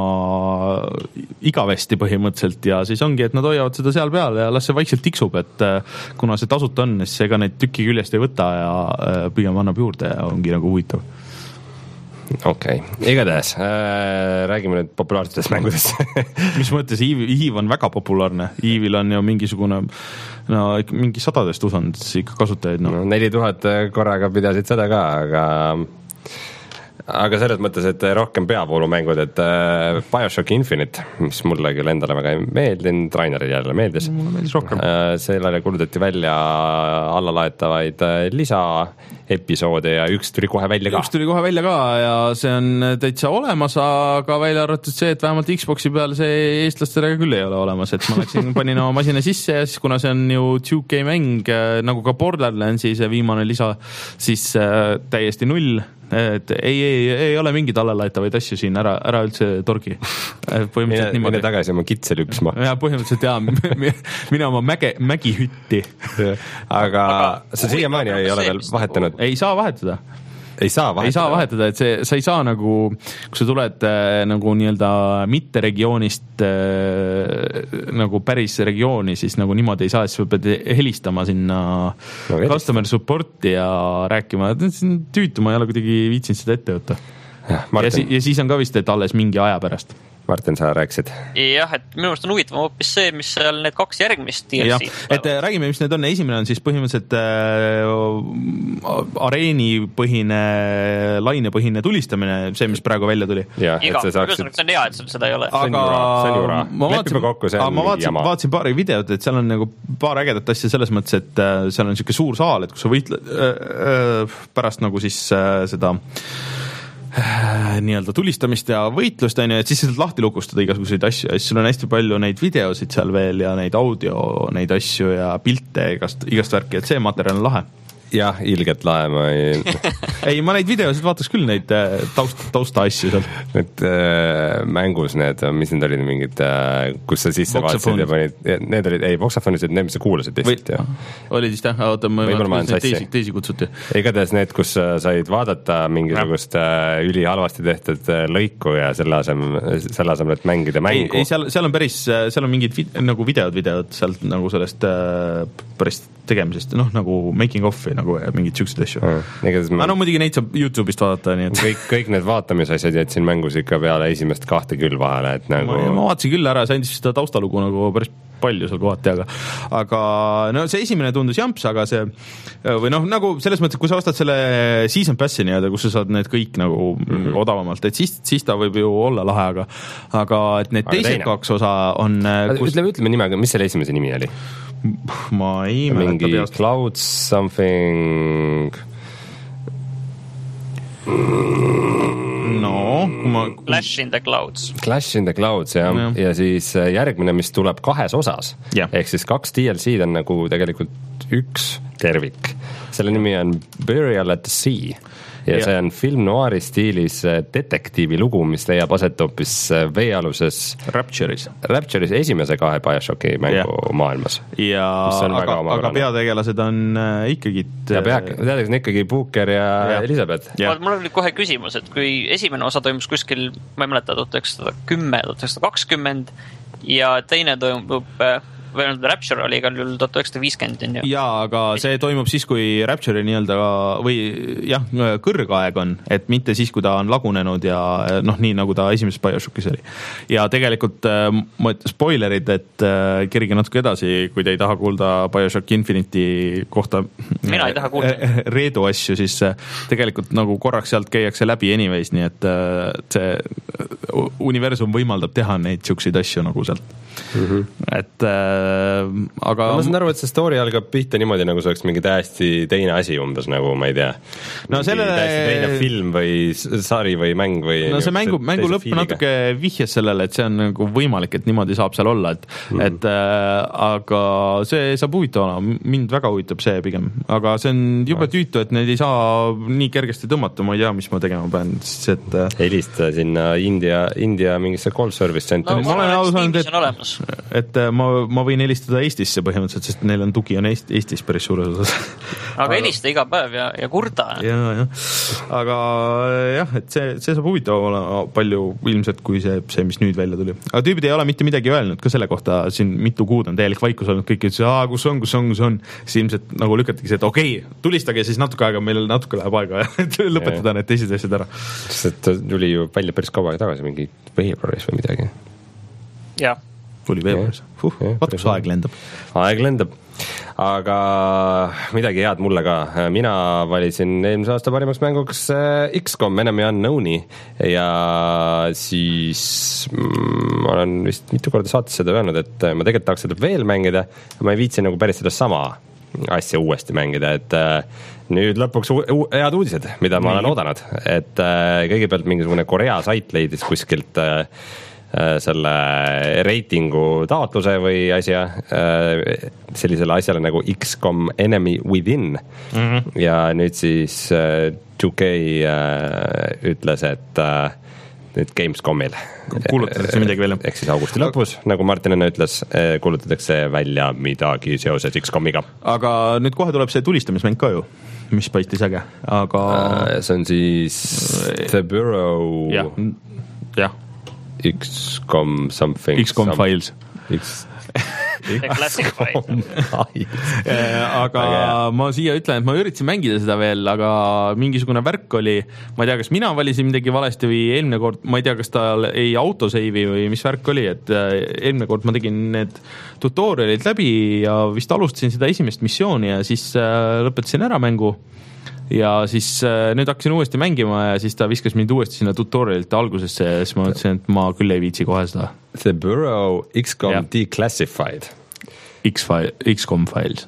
igavesti põhimõtteliselt ja siis ongi, et nad hoiavad seda seal peal ja las see vaikselt tiksub, et kuna see tasuta on, siis ega neid tüki küljest ei võta ja pigem annab juurde ja ongi nagu huvitav. Okei, okay. Igatahes äh, räägime nüüd populaarsetest mängudest. Mis mõttes, Eve, Eve on väga populaarne. Eve'il on ju mingisugune no mingi sadadest usandis ikka kasutajaid. No. No, neli tuhat korraga pidasid seda ka, aga aga selles mõttes, et rohkem peavoolumängud, et äh, Bioshock Infinite, mis mulle küll endale väga ei meeldinud, Rainerile jälle meeldis. Mulle meeldis rohkem. Äh, sellele kuulutati välja allalaetavaid lisa episoode ja üks tuli kohe välja ka. Üks tuli kohe välja ka ja see on täitsa olemas, aga välja arvatud see, et vähemalt Xboxi peal see eestlastele küll ei ole olemas, et ma läksin, panin oma masina sisse ja siis kuna see on ju two K mäng, nagu ka Borderlandsi see viimane lisa, siis äh, täiesti null. Et ei, ei, ei ole mingid allalaetavaid asju siin, ära, ära üldse torgi. Mine, mine tagasi oma kitse lüpsma. Ja põhimõtteliselt jaa, mine oma mäge, mägihütti. Aga, aga sa siiamaani ei ole veel vahetanud? Ei saa vahetada. Ei saa vahetada? Ei saa vahetada, et see, sa ei saa nagu, kui sa tuled äh, nagu nii-öelda mitte regioonist äh, nagu päris regiooni, siis nagu niimoodi ei saa, siis sa pead helistama sinna no, customer supporti ja rääkima, et tüütu, ma ei ole kuidagi viitsinud seda ette võtta. Ja, ja, si- ja siis on ka vist, et alles mingi aja pärast. Martin, sa rääksid? Jah, et minu arust on huvitav hoopis see, mis seal need kaks järgmist D L C-d. Et räägime, mis need on. Esimene on siis põhimõtteliselt äh, areenipõhine, lainepõhine tulistamine, see, mis praegu välja tuli. Ja, Iga, et see saaksid... see on hea, et sul seda ei ole. Aga ma vaatasin, kokku, ma vaatasin, vaatasin paari videot, et seal on nagu paar ägedat asja selles mõttes, et äh, seal on siuke suur saal, et kus sa võitled äh, äh, pärast nagu siis äh, seda nii-öelda tulistamist ja võitlust, on ju, et siis sealt lahti lukustada igasuguseid asju ja siis sul on hästi palju neid videosid seal veel ja neid audio, neid asju ja pilte igast, igast värki, et see materjal on lahe. Jah, ilgelt lahe, ma ei... ei, ma neid videosid vaataks küll neid taust, tausta asju seal. Need äh, mängus need, mis need olid mingid, äh, kus sa sisse vaatasid ja panid, need olid, ei, boxafonis, need, mis sa kuulasid lihtsalt. Või, oli siis täh, oota, ma vaatasin, teisi, teisi kutsuti. Igatahes need, kus said vaadata mingisugust äh, üli halvasti tehtud äh, lõiku ja selle asemel, selle asemel, et mängida mängu. Ei, ei seal, seal on päris, seal on mingid vid, nagu videod, videod sealt nagu sellest äh, päris tegemisest, noh nagu making of'i nagu ja mingid siuksed asju mm,. aga no muidugi neid saab YouTube'ist vaadata, nii et kõik, kõik need vaatamisasjad jätsin mängus ikka peale esimest kahte küll vahele, et nagu ma, ma vaatasin küll ära, sain seda taustalugu nagu päris palju seal kohati, aga aga no see esimene tundus jamps, aga see või noh, nagu selles mõttes, kui sa ostad selle season passi nii-öelda, kus sa saad need kõik nagu mm-hmm. odavamalt, et siis, siis ta võib ju olla lahe, aga aga et need aga teised teine. Kaks osa on kus... ütleme, ütleme nimega, mis selle esimese nimi oli? Ma ei mäleta peast. Mingi Cloud something no ma... Clash in the Clouds Clash in the Clouds, jah ja. ja siis järgmine, mis tuleb kahes osas ja. Ehk siis kaks D L C-d on nagu tegelikult üks tervik, selle nimi on Burial at the Sea ja, ja see on film noiri stiilis detektiivi lugu, mis leiab aset hoopis veealuses Rapture'is Rapture'is esimese kahe BioShocki mängu ja. Maailmas ja aga, aga peategelased on äh, ikkagi ja peategelased on ikkagi Booker ja, ja. Elisabeth ja. Mul oli kohe küsimus, et kui esimene osa toimus kuskil, ma ei mäleta, tuhat üheksasada kümme, tuhat üheksasada kakskümmend ja teine toimub või Rapture oli igal juhul tuhat üheksasada viiskümmend. Jaa, aga see toimub siis, kui Rapture nii-öelda või jah, kõrgaeg on, et mitte siis, kui ta on lagunenud ja noh, nii nagu ta esimeses BioShockis oli. Ja tegelikult ma ütlen spoilerid, et kirge natuke edasi, kui te ei taha kuulda BioShock Infinity kohta mina ei taha kuulda reedu asju, siis tegelikult nagu korraks sealt käiakse läbi anyways, nii et see universum võimaldab teha neid siukseid asju nagu sealt. Mm-hmm. Et aga no, ma saan aru, et see story algab pihta niimoodi, nagu see oleks mingi täiesti teine asi umbes, nagu ma ei tea no sellele... täiesti teine film või sari või mäng või no see mängu, mängu lõpp natuke vihjes sellele, et see on nagu võimalik, et niimoodi saab seal olla, et, mm. et äh, aga see saab huvitav olla, mind väga huvitab see pigem, aga see on jube tüütu, et neid ei saa nii kergesti tõmmata, ma ei tea, mis ma tegema pean, siis et helista sinna India, India mingisse call service center'isse no, ma olen ausanud, et, et ma, ma võin helistada Eestisse põhimõtteliselt, sest neil on tugi on Eest, Eestis päris suures osas. aga helista iga päev ja, ja kurda. Ja, ja. Aga jah, et see, see saab huvitav olla palju ilmselt kui see, see, mis nüüd välja tuli. Aga tüübid ei ole mitte midagi öelnud ka selle kohta, siin mitu kuud on täielik vaikus olnud, kõik ütles, aa, kus on, kus on, kus on. Siis ilmselt nagu lükatigi see, et okei, okay, tulistage siis natuke aega, meil natuke läheb aega ja lõpetada ja. Need teised asjad ära. Sest ta tuli ju välja päris kaua tagasi, mingi veebruaris või midagi. Jah. Tuli veebruaris. Huh, vaata, kus aeg lendab. Aeg lendab. Aga midagi head mulle ka. Mina valisin eelmise aasta parimaks mänguks X COM Enemy Unknown'i ja siis ma olen vist mitu korda saates seda öelnud, et ma tegelikult tahaks seda veel mängida, ma ei viitsi nagu päris seda sama asja uuesti mängida, et nüüd lõpuks u- head uudised, mida ma olen oodanud, et kõigepealt mingisugune Korea sait leidis kuskilt selle reitingu taotluse või asja sellisele asjale nagu X COM Enemy Within mm-hmm. ja nüüd siis two K ütles, et nüüd Gamescomil kuulutatakse midagi välja. Ehk siis augusti lõpus, nagu Martin enne ütles, kuulutatakse välja midagi seoses X COMiga. Aga nüüd kohe tuleb see tulistamismäng ka ju, mis paistis äge, aga see on siis The Bureau jah, jah X COM something X COM some, Files X Classified aga ma siia ütlen, et ma üritasin mängida seda veel, aga mingisugune värk oli, ma ei tea, kas mina valisin midagi valesti või eelmine kord, ma ei tea, kas ta ei autoseivi või mis värk oli, et eelmine kord ma tegin need tutorialid läbi ja vist alustasin seda esimest missiooni ja siis lõpetasin ära mängu ja siis äh, nüüd hakkasin uuesti mängima ja siis ta viskas mind uuesti sinna tutorialite algusesse ja siis ma mõtlesin, et ma küll ei viitsi kohe seda. The Bureau X COM yeah. Declassified. X COM Files.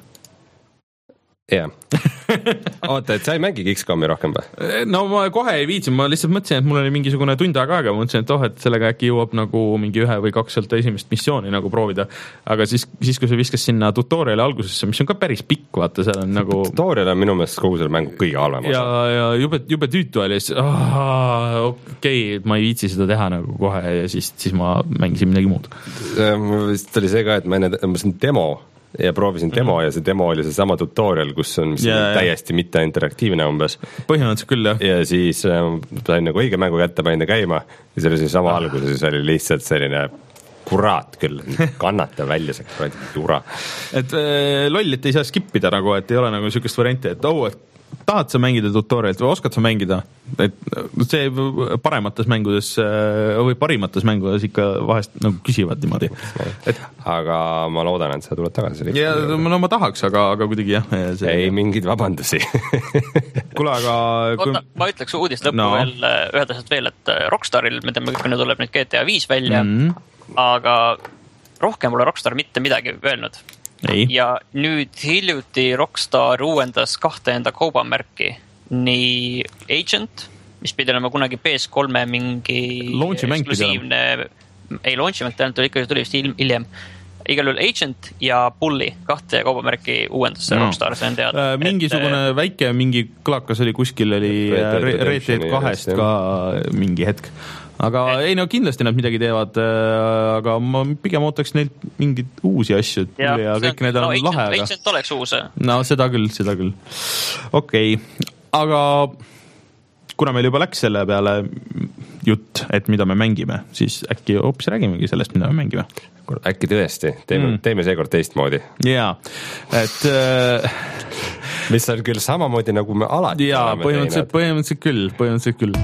jah. oota, et sa ei mängigi X COMi rohkem või? No ma kohe ei viitsin, ma lihtsalt mõtlesin, et mul oli mingisugune tund aega aega, ma mõtlesin, et oh, et sellega äkki jõuab nagu mingi ühe või kaks sealt esimest missiooni nagu proovida, aga siis, siis kui see viskas sinna tutoriali algusesse, mis on ka päris pikk, vaata, seal on nagu tutorial on minu meelest kogu selle mängu kõige halvem ja, ja jube, jube tüütu oli, siis oh, okei okay,, ma ei viitsi seda teha nagu kohe ja siis, siis ma mängisin midagi muud. Vist oli see ka, et ma enne tõmbasin demo ja proovisin demo mm. ja see demo oli see sama tutorial, kus on mis yeah, täiesti mitte interaktiivne umbes. Põhimõtteliselt küll, jah. Ja siis äh, sain nagu õige mängu kätte, panin ta käima ja see oli see sama ah. algus ja siis oli lihtsalt selline kurat küll, kannata välja see kuradi jura. Et äh, lollit ei saa skippida nagu, et ei ole nagu niisugust varianti, et oh, et tahad sa mängida tutorialt või oskad sa mängida, et see paremates mängudes või parimates mängudes ikka vahest nagu küsivad niimoodi. Et... aga ma loodan, et sa tuled tagasi. Ja, no ma tahaks, aga, aga kuidagi jah. See... ei mingeid vabandusi. Kule, aga... Kui... Oota, ma ütleks uudist lõppu no. veel, ühed asjad veel, et Rockstaril, me teeme kõik, tuleb nüüd G T A viis välja, mm-hmm. aga rohkem pole Rockstar mitte midagi öelnud. Ei. Ja nüüd hiljuti Rockstar uuendas kahte enda kaubamärki, nii Agent, mis pidi olema kunagi P S kolme mingi eksklusiivne, ei launchi mäng, tähendab tuli ikka tuli vist hiljem, igal juhul Agent ja Bully, kahte kaubamärki uuendas no. Rockstar, see on teada. Äh, mingisugune et, väike, mingi klakas oli kuskil, oli Red Dead kahest ka mingi hetk. Aga et, ei no kindlasti nad midagi teevad, aga ma pigem ootaks neilt mingeid uusi asju ja, ja kõik need on no, lahe. Agent, agent oleks uus. No seda küll, seda küll. Okei, okay. Aga kuna meil juba läks selle peale jutt, et mida me mängime, siis äkki hoopis räägimegi sellest, mida me mängime. Äkki tõesti, teeme, mm. teeme seekord teistmoodi. Jaa, et... Äh, mis on küll samamoodi, nagu me alati jaa, põhimõtteliselt, põhimõtteliselt küll, põhimõtteliselt küll.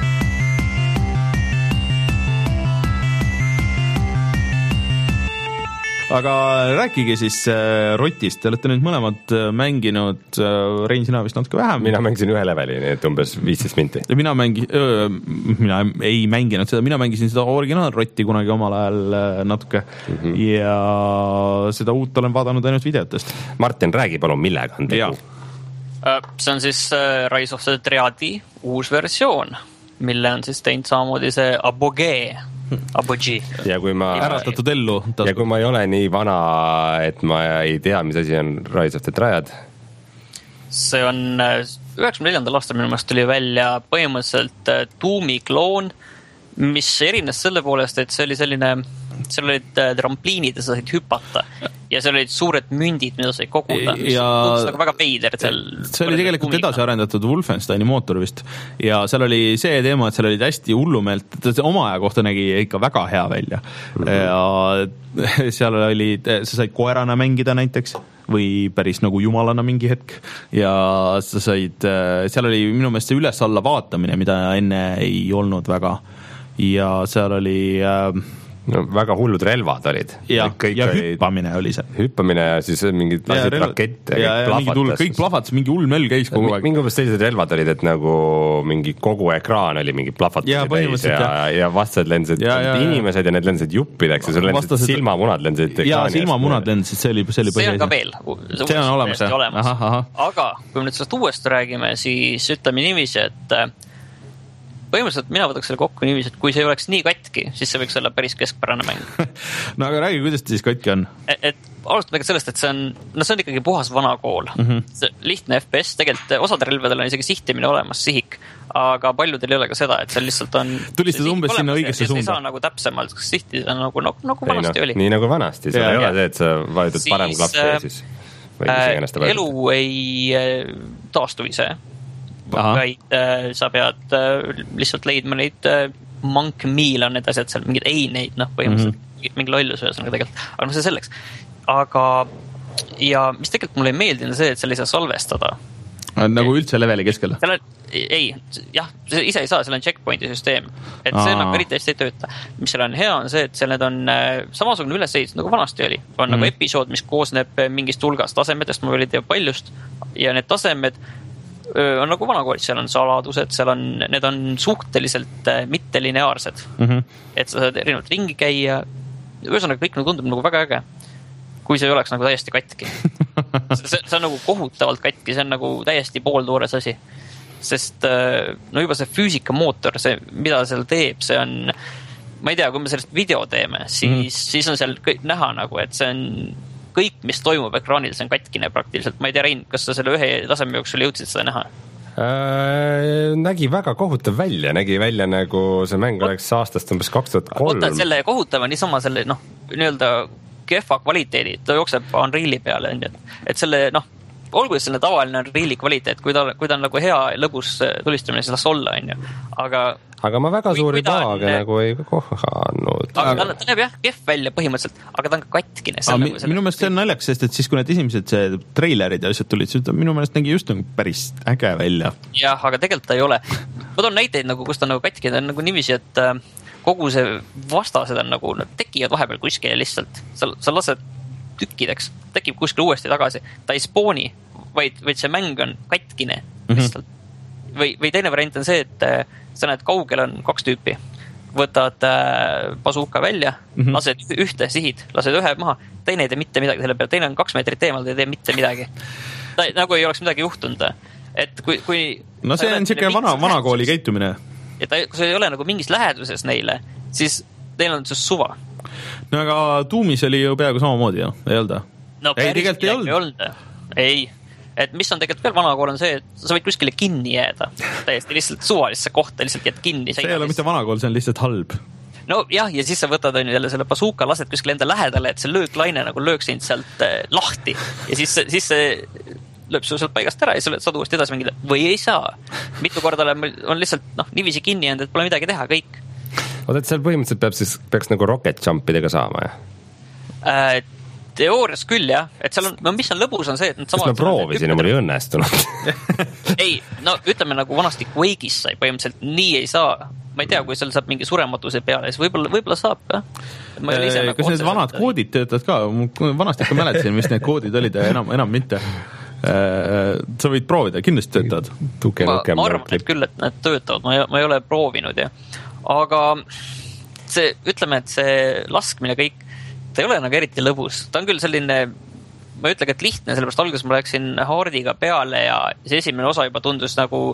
Aga rääkige siis äh, Rotist, te olete nüüd mõlemad mänginud, äh, Rein, sina vist natuke vähem. Mina mängisin ühe leveli, nii et umbes viisteist minti. Mina, mängi, öö, mina ei mänginud seda, mina mängisin seda originaalrotti kunagi omal ajal äh, natuke mm-hmm. ja seda uut olen vaadanud ainult videotest. Martin, räägi palun, millega on tegu? See on siis Rise of the Triadi uus versioon, mille on siis teinud samamoodi see Apogee. Apogee. Ja kui ma äratatud ellu. Ja kui ma ei ole nii vana, et ma ei tea, mis asi on Rise of the Triad. See on üheksakümne neljandal aastal minu meelest tuli välja põhimõtteliselt Doomi kloon, mis erines selle poolest, et see oli selline, seal olid trampliinid ja sa said hüpata ja seal olid suured mündid, mida sai koguda, mis ja nagu väga veider. See oli tegelikult edasi arendatud Wolfensteini mootor vist ja seal oli see teema, et seal olid hästi hullumeelt, see oma aja kohta nägi ikka väga hea välja mm-hmm. ja seal oli, sa said koerana mängida näiteks või päris nagu jumalana mingi hetk ja sa said, seal oli minu meelest see üles-alla vaatamine, mida enne ei olnud väga ja seal oli no, väga hullud relvad olid. Ja, ja hüppamine oli see. Hüppamine ja siis mingid lasid rakette ja, ja, ja plahvatas. Kõik plahvatas, mingi hull möll käis kogu aeg. Mingi umbes sellised relvad olid, et nagu mingi kogu ekraan oli mingi plahvatus ja, täis ja, ja, ja vastased lendasid ja, ja, inimesed ja need lendasid juppideks ja sul lendasid vastased... silmamunad lendasid ekraani. Ja silmamunad lendasid, see oli, see oli see on ka veel. See, see on olemas, olemas. Aha, aha. Aga kui me nüüd sellest uuest räägime, siis ütleme niiviisi, et põhimõtteliselt mina võtaks selle kokku niiviisi, et kui see ei oleks nii katki, siis see võiks olla päris keskpärane mäng. No aga räägi, kuidas ta siis katki on? Et, et alustame sellest, et see on, no see on ikkagi puhas vana kool. Mm-hmm. See lihtne F P S, tegelikult osad relvedel on isegi sihtimine olemas, sihik, aga paljudel ei ole ka seda, et see lihtsalt on... Tulistad umbes sinna õigesse suunda. Ei saa nagu täpsemalt sihtida nagu, nagu, nagu vanasti no, oli. Nii nagu vanasti, see ei ole see, et sa vajutad parem klappi ja siis... Äh, elu ei taastu ise. Vaid, äh, sa pead äh, lihtsalt leidma neid äh, monk meal on need asjad seal, mingid eineid, noh, põhimõtteliselt mm-hmm. mingi lollus ühesõnaga tegelikult, aga no see selleks. Aga, ja mis tegelikult mulle ei meeldinud see, et seal ei saa salvestada. Nagu üldse leveli keskel? On, ei, jah, ise ei saa, seal on checkpointi süsteem, et see nagu eriti hästi ei tööta. Mis seal on hea, on see, et seal need on äh, samasugune ülesehit, nagu vanasti oli. On mm. nagu episood, mis koosneb mingist hulgast tasemedest, ma veel ei tea paljust, ja need tasemed on nagu vanakoolis, seal on saladused, seal on, need on suhteliselt mittelineaarsed. Mm-hmm. Et sa saad erinevalt ringi käia, ühesõnaga kõik nagu tundub nagu väga äge, kui see ei oleks nagu täiesti katki. see, see on nagu kohutavalt katki, see on nagu täiesti pooltoores asi. Sest no juba see füüsikamootor, see, mida seal teeb, see on, ma ei tea, kui me sellest video teeme, siis, mm-hmm. siis on seal kõik näha nagu, et see on kõik, mis toimub ekraanil, see on katkine praktiliselt. Ma ei tea, Rein, kas sa selle ühe taseme jooksul jõudsid seda näha? Äh, nägi väga kohutav välja, nägi välja nagu see mäng oleks aastast umbes kaks tuhat kolm. Oota, selle kohutav on niisama selle, noh, nii-öelda kehva kvaliteedi, ta jookseb Unreali peale, et selle, noh, olgu selline tavaline Unreali kvaliteet, kui ta, kui ta on nagu hea lõbus tulistamine, siis las olla, on ju. Aga aga ma väga kui, suuri kui paage on, nagu ei kohanud. Aga ta, ta näeb jah kehv välja põhimõtteliselt, aga ta on ka katkine. Aga mi, minu meelest see on naljaks, sest et siis, kui need esimesed see treilerid ja asjad tulid, siis minu meelest nägi just nagu päris äge välja. Jah, aga tegelikult ta ei ole. Ma toon näiteid, nagu, kus ta on nagu katkine, ta on nagu niiviisi, et kogu see vastased on nagu, nad tekivad vahepeal kuskile lihtsalt. Sa, sa lased tükkideks, tekib kuskil uuesti tagasi. Ta ei spooni, vaid, vaid see mäng on katkine lihtsalt. Mm-hmm. Või, või teine variant on see, et sa näed, kaugel on kaks tüüpi. Võtad äh, bazooka välja, mm-hmm. lased ühte sihid, lased ühe maha, teine ei tee mitte midagi selle peale, teine on kaks meetrit teemal, ei tee mitte midagi. Ta, nagu ei oleks midagi juhtunud. Et kui, kui no see on siuke vana, vanakooli käitumine. Ja ta, kui sa ei ole nagu mingis läheduses neile, siis neil on siis suva. No aga Doomis oli ju peaaegu samamoodi, jah? Ei olda? No ei, tegelikult ei olnud. Ei olnud. Ei. Et mis on tegelikult veel vanakool on see, et sa võid kuskile kinni jääda. Täiesti lihtsalt suvalisse kohta lihtsalt jääd kinni. See ei ole mitte vanakool, see on lihtsalt halb. No jah, ja siis sa võtad on jälle selle bazooka, lased kuskile enda lähedale, et see lööklaine nagu lööks sind sealt lahti. Ja siis, siis see lööb su sealt paigast ära ja sa saad uuesti edasi mängida. Või ei saa. Mitu korda on lihtsalt no, niiviisi kinni jäänud, et pole midagi teha, kõik. Oot, et seal põhimõtteliselt peab siis, peaks nagu rocket jumpidega saama, jah? Äh, teoorias küll, jah. Et seal on, no mis on lõbus on see, et kas ma proovisin ja mul ei õnnestunud? ei, no ütleme nagu vanasti Quake'is sai põhimõtteliselt nii ei saa. Ma ei tea, kui seal saab mingi surematuse peale, siis võib-olla, võib-olla saab, jah. Ma ei ole ise nagu kas need vanad koodid töötad ka? Vanasti ikka mäletasin, mis need koodid olid ja enam, enam mitte. Sa võid proovida, kindlasti töötad. Tuke, ma, ma arvan et küll, et need töötavad, ma ei, ma ei ole proovinud ja. Aga see, ütleme, et see laskmine kõik, ta ei ole nagu eriti lõbus. Ta on küll selline, ma ei ütlegi, et lihtne, sellepärast alguses ma läksin hardiga peale ja see esimene osa juba tundus nagu,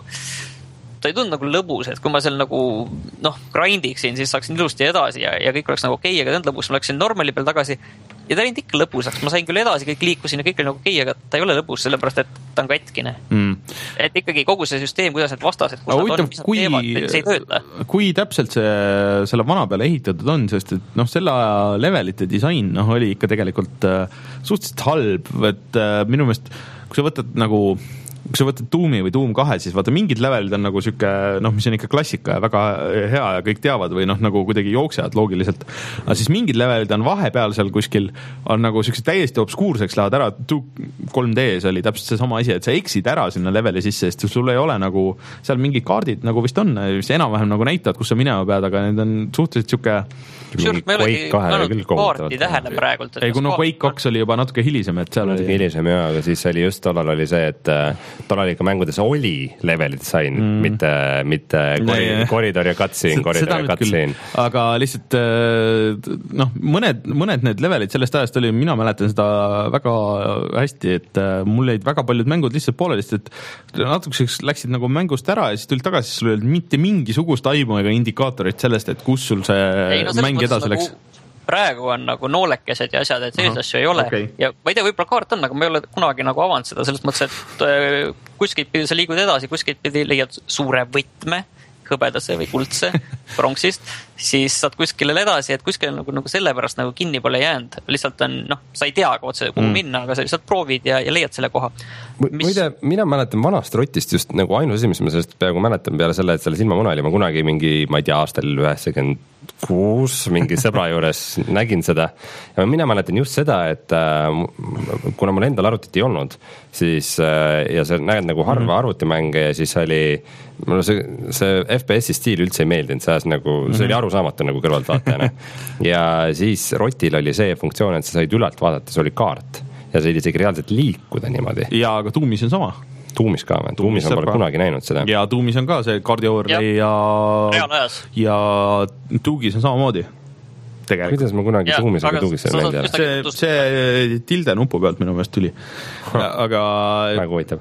ta ei tundu nagu lõbus, et kui ma seal nagu noh, grindiksin, siis saaksin ilusti edasi ja, ja kõik oleks nagu okei, okay, aga ta on lõbus. Ma läksin normali peal tagasi ja ta ei olnud ikka lõbusaks. Ma sain küll edasi, kõik liikusin ja kõik oli nagu okei, okay, aga ta ei ole lõbus, sellepärast et ta on katkine. Mm. Et ikkagi kogu see süsteem, kuidas need vastased, kus nad on, mis nad teevad, see ei tööta. Kui täpselt see selle vana peale ehitatud on, sest et noh, selle aja levelite disain noh, oli ikka tegelikult äh, suhteliselt halb, et äh, minu meelest, kui sa võtad nagu kui sa võtad Doomi või Doom kahe, siis vaata mingid levelid on nagu siuke, noh, mis on ikka klassika ja väga hea ja kõik teavad või noh, nagu kuidagi jooksevad loogiliselt. Aga siis mingid levelid on vahepeal seal kuskil, on nagu siukse täiesti obskuurseks lähevad ära. kolm D-s oli täpselt see sama asi, et sa eksid ära sinna leveli sisse, sest sul ei ole nagu, seal mingid kaardid nagu vist on, mis enam-vähem nagu näitavad, kus sa minema pead, aga need on suhteliselt siuke Sure, me olegi kaarti tähele praegult. Ei, kui no Quake kaks oli juba natuke hilisem, et seal oli hilisem jah, aga siis oli just tollal oli see, et tollal ikka mängudes oli levelid sain, mm. mitte, mitte kori, koridor ja cutscene, koridor ja cutscene. Aga lihtsalt noh, mõned, mõned need levelid sellest ajast oli, mina mäletan seda väga hästi, et mul jäid väga paljud mängud lihtsalt poolelist, et natukeseks läksid nagu mängust ära ja siis tulid tagasi, sul ei olnud mitte mingisugust aimu ega indikaatorit sellest, et kus sul see ei, no, mäng edasi läks. Nagu, praegu on nagu noolekesed ja asjad, et sellised asju ei ole. Okay. Ja ma ei tea, võib-olla kaart on, aga ma ei ole kunagi nagu avanud seda, selles mõttes, et kuskilt pidi sa liigud edasi, kuskilt pidi leiad suure võtme, hõbedasse või kuldse, pronksist, siis saad kuskile edasi, et kuskil nagu, nagu sellepärast nagu kinni pole jäänud. Lihtsalt on, noh, sa ei tea otse, kuhu mm. minna, aga sa lihtsalt proovid ja, ja leiad selle koha. Mis... Muide, mina mäletan vanast rotist just nagu ainus asi, mis ma sellest peaaegu mäletan peale selle, et selle silmamuna oli, ma kunagi mingi, ma ei tea, aastal üheksakümmend kuus mingi sõbra juures nägin seda ja mina mäletan just seda, et äh, kuna mul endal arvutit ei olnud, siis äh, ja sa näed nagu harva mm-hmm. arvutimänge ja siis oli mulle see, see F P S-i stiil üldse ei meeldinud, see, nagu, mm-hmm. see oli arusaamatu nagu kõrvaltvaatajana ja siis rotil oli see funktsioon, et sa said ülalt vaadata, see oli kaart ja sa said isegi reaalselt liikuda niimoodi. Ja aga Doomis on sama. Doomis ka, Doomis on pole kunagi näinud seda. Ja Doomis on ka see kaardi overlay ja ja, ja Doogis on samamoodi tegelikult. Kuidas ma kunagi ja, Doomis aga Doogis selle meelde see, see tilde nupu pealt minu meelest tuli. Aga nagu hoitab.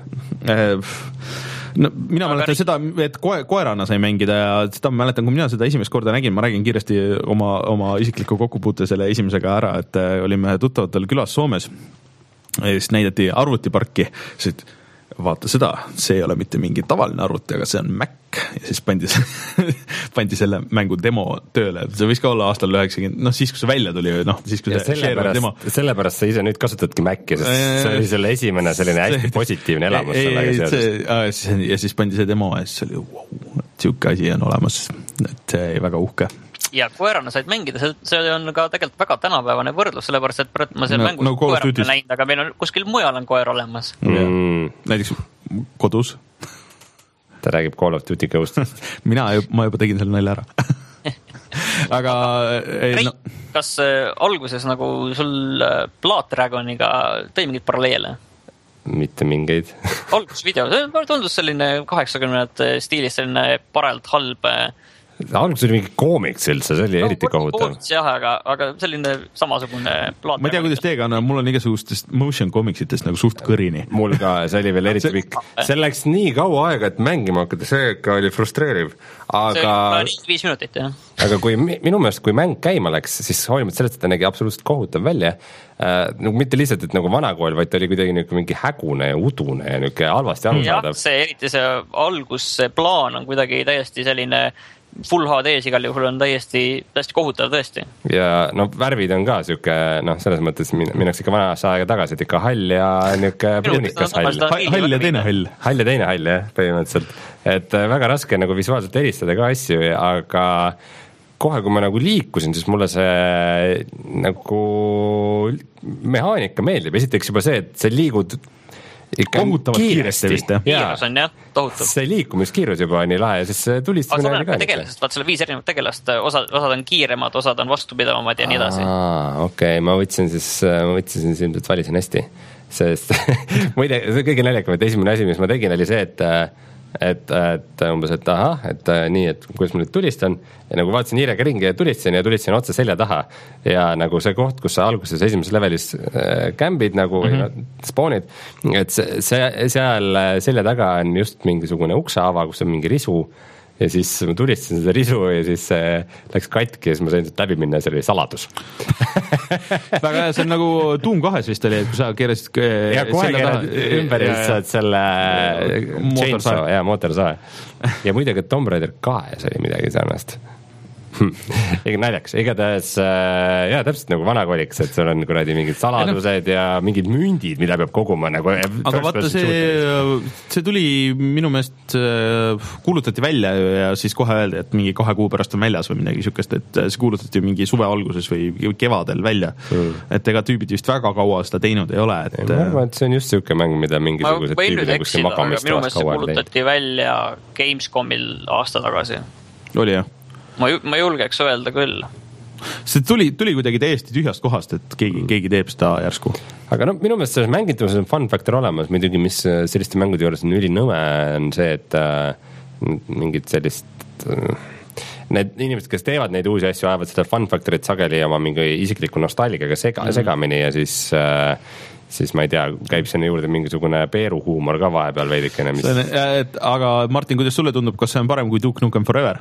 No, mina aga mäletan seda, et koe, koerana sai mängida ja seda ma mäletan, kui mina seda esimest korda nägin, ma räägin kiiresti oma, oma isikliku kokkupuute selle esimesega ära, et olime tuttavatel külas Soomes ja siis näidati arvutiparki, siis vaata seda, see ei ole mitte mingi tavaline arvuti, aga see on Mac ja siis pandi, pandi selle mängu demo tööle, see võis ka olla aastal üheksakümmend, noh siis, kui see välja tuli, noh siis, kui ja see sellepärast, demo. sellepärast sa ise nüüd kasutadki Maci, sest see oli selle esimene selline hästi positiivne elamus sellega seoses. Ja siis pandi see demo ja siis oli, wow, siuke asi on olemas, et see oli väga uhke. Ja koerana said mängida, see on ka tegelikult väga tänapäevane võrdlus, sellepärast, et ma selle no, mängu no, koerana näinud, aga meil on kuskil mujal on koer olemas. Mm. Näiteks kodus. Ta räägib Call of Duty Ghostist. Mina, ma juba tegin selle nalja ära. aga ei, Rei, no. Kas äh, alguses nagu sul äh, Blood Dragoniga tõi mingid paralleele? Mitte mingeid. Algusvideo, see tundus selline kaheksakümnendate stiilis selline parelt halb alguses oli mingi koomiks üldse, see oli no, eriti kohutav. Jah, aga, aga selline samasugune plaat. Ma ei tea, kuidas teiega on, mul on igasugustest motion comicsitest nagu suht kõrini. Mul ka, see oli veel eriti pikk. See läks nii kaua aega, et mängima hakata, see ka oli frustreeriv. Aga... See oli viis minutit, jah. Aga kui minu meelest, kui mäng käima läks, siis hoolimata sellest, et ta nägi absoluutselt kohutav välja, äh, nagu mitte lihtsalt, et nagu vanakool, vaid ta oli kuidagi nagu mingi hägune ja udune ja niuke halvasti arusaadav. Jah, see eriti see algus, see plaan on kuidagi täiesti selline Full H D-s igal juhul on täiesti, täiesti kohutav tõesti. Ja no värvid on ka siuke, noh, selles mõttes minnakse ikka vanasse aega tagasi, et ikka hall ja niuke pruunikas hall. Hall ja teine hall. Hall ja teine hall, jah, põhimõtteliselt. Et väga raske nagu visuaalselt eristada ka asju, aga kohe, kui ma nagu liikusin, siis mulle see nagu mehaanika meeldib. Esiteks juba see, et see liigud kohutavalt kiiresti vist, jah. Kiirus on jah, tohutu. See liikumiskiirus juba on nii lahe, siis tulistamine oli ka. Tegelasest, vaat selle viis erinevat tegelast, osad, osad on kiiremad, osad on vastupidavamad ja nii edasi. Aa, okei, okay. ma võtsin siis, ma võtsin siis ilmselt valisin hästi, sest muide, see kõige naljakam, et esimene asi, mis ma tegin, oli see, et et, et umbes, et ahah, et nii, et kuidas ma nüüd tulistan ja nagu vaatasin hiirega ringi ja tulistasin ja tulistasin otse selja taha ja nagu see koht, kus sa alguses esimeses levelis äh, kämbid nagu mm-hmm. spoonid, et see, see, seal selja taga on just mingisugune ukseava, kus on mingi risu ja siis ma tulistasin seda risu ja siis see läks katki ja siis ma sain sealt läbi minna ja see oli saladus. Väga hea, see on nagu Doom kahes vist oli, et kui sa keerasid ja kohe keerad ümber ja siis saad selle chainsaw ja mootorsae. Ja muidagi Tomb Raider kahes oli midagi sarnast. Ega naljakas, igatahes jah, täpselt nagu vanakooliks, et seal on kuradi mingid saladused ja mingid mündid, mida peab koguma nagu. Aga vaata, see, see tuli minu meelest kuulutati välja ja siis kohe öeldi, et mingi kahe kuu pärast on väljas või midagi sükest, et see kuulutati mingi suve alguses või kevadel välja. Mm. Et ega tüübid vist väga kaua seda teinud ei ole. Et... Ei, ma arvan, et see on just siuke mäng, mida mingisugused tüübid nagu see makamist minu meelest see kuulutati välja Gamescomil aasta tagasi. Oli jah? Ma, ma julgeks öelda küll. See tuli, tuli kuidagi täiesti tühjast kohast, et keegi, keegi teeb seda järsku. Aga no minu meelest selles mängitavuses on fun factor olemas, muidugi mis selliste mängude juures on ülinõme, on see, et äh, mingid sellist äh, need inimesed, kes teevad neid uusi asju, ajavad seda fun factorit sageli oma mingi isikliku nostalgiaga sega, mm-hmm. segamini ja siis äh, siis ma ei tea, käib sinna juurde mingisugune peeruhuumor ka vahepeal veidikene. Mis... On, et, aga Martin, kuidas sulle tundub, kas see on parem kui Duke Nukem Forever?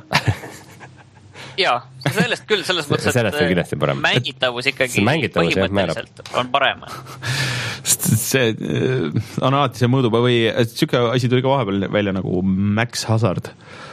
Jaa, sellest küll, selles mõttes, et mängitavus ikkagi mängitavus, põhimõtteliselt jah, on parem. See on alati see mõõduba või siuke asi tuli ka vahepeal välja nagu Max Hazard,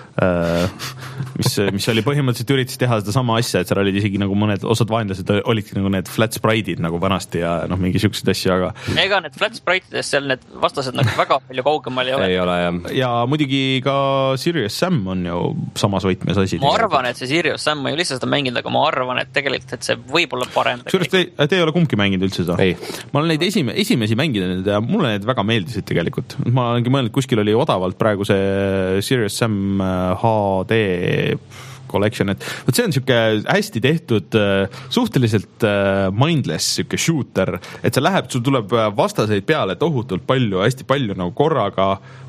mis, mis oli põhimõtteliselt üritasid teha seda sama asja, et seal olid isegi nagu mõned osad vaenlased olidki nagu need flat sprite'id nagu vanasti ja noh, mingi siuksed asju, aga ega need flat sprite'idest seal need vastased nagu väga palju kaugemal ei ole. Ei ole jah. Ja muidugi ka Serious Sam on ju samas võtmes asi. Ma arvan, et see Serious Sam, ma ei lihtsalt seda mänginud, aga ma arvan, et tegelikult et see võib olla parem. Suurest te, te ei ole kumbki mänginud üldse seda? Ei. Ma olen neid esime, esimesi mänginud ja mulle need väga meeldisid tegelikult. Ma olengi mõelnud, kuskil oli odavalt praegu see Serious Sam H D collection, et võt see on siuke hästi tehtud, suhteliselt mindless siuke shooter, et see läheb, sul tuleb vastaseid peale tohutult palju, hästi palju nagu korraga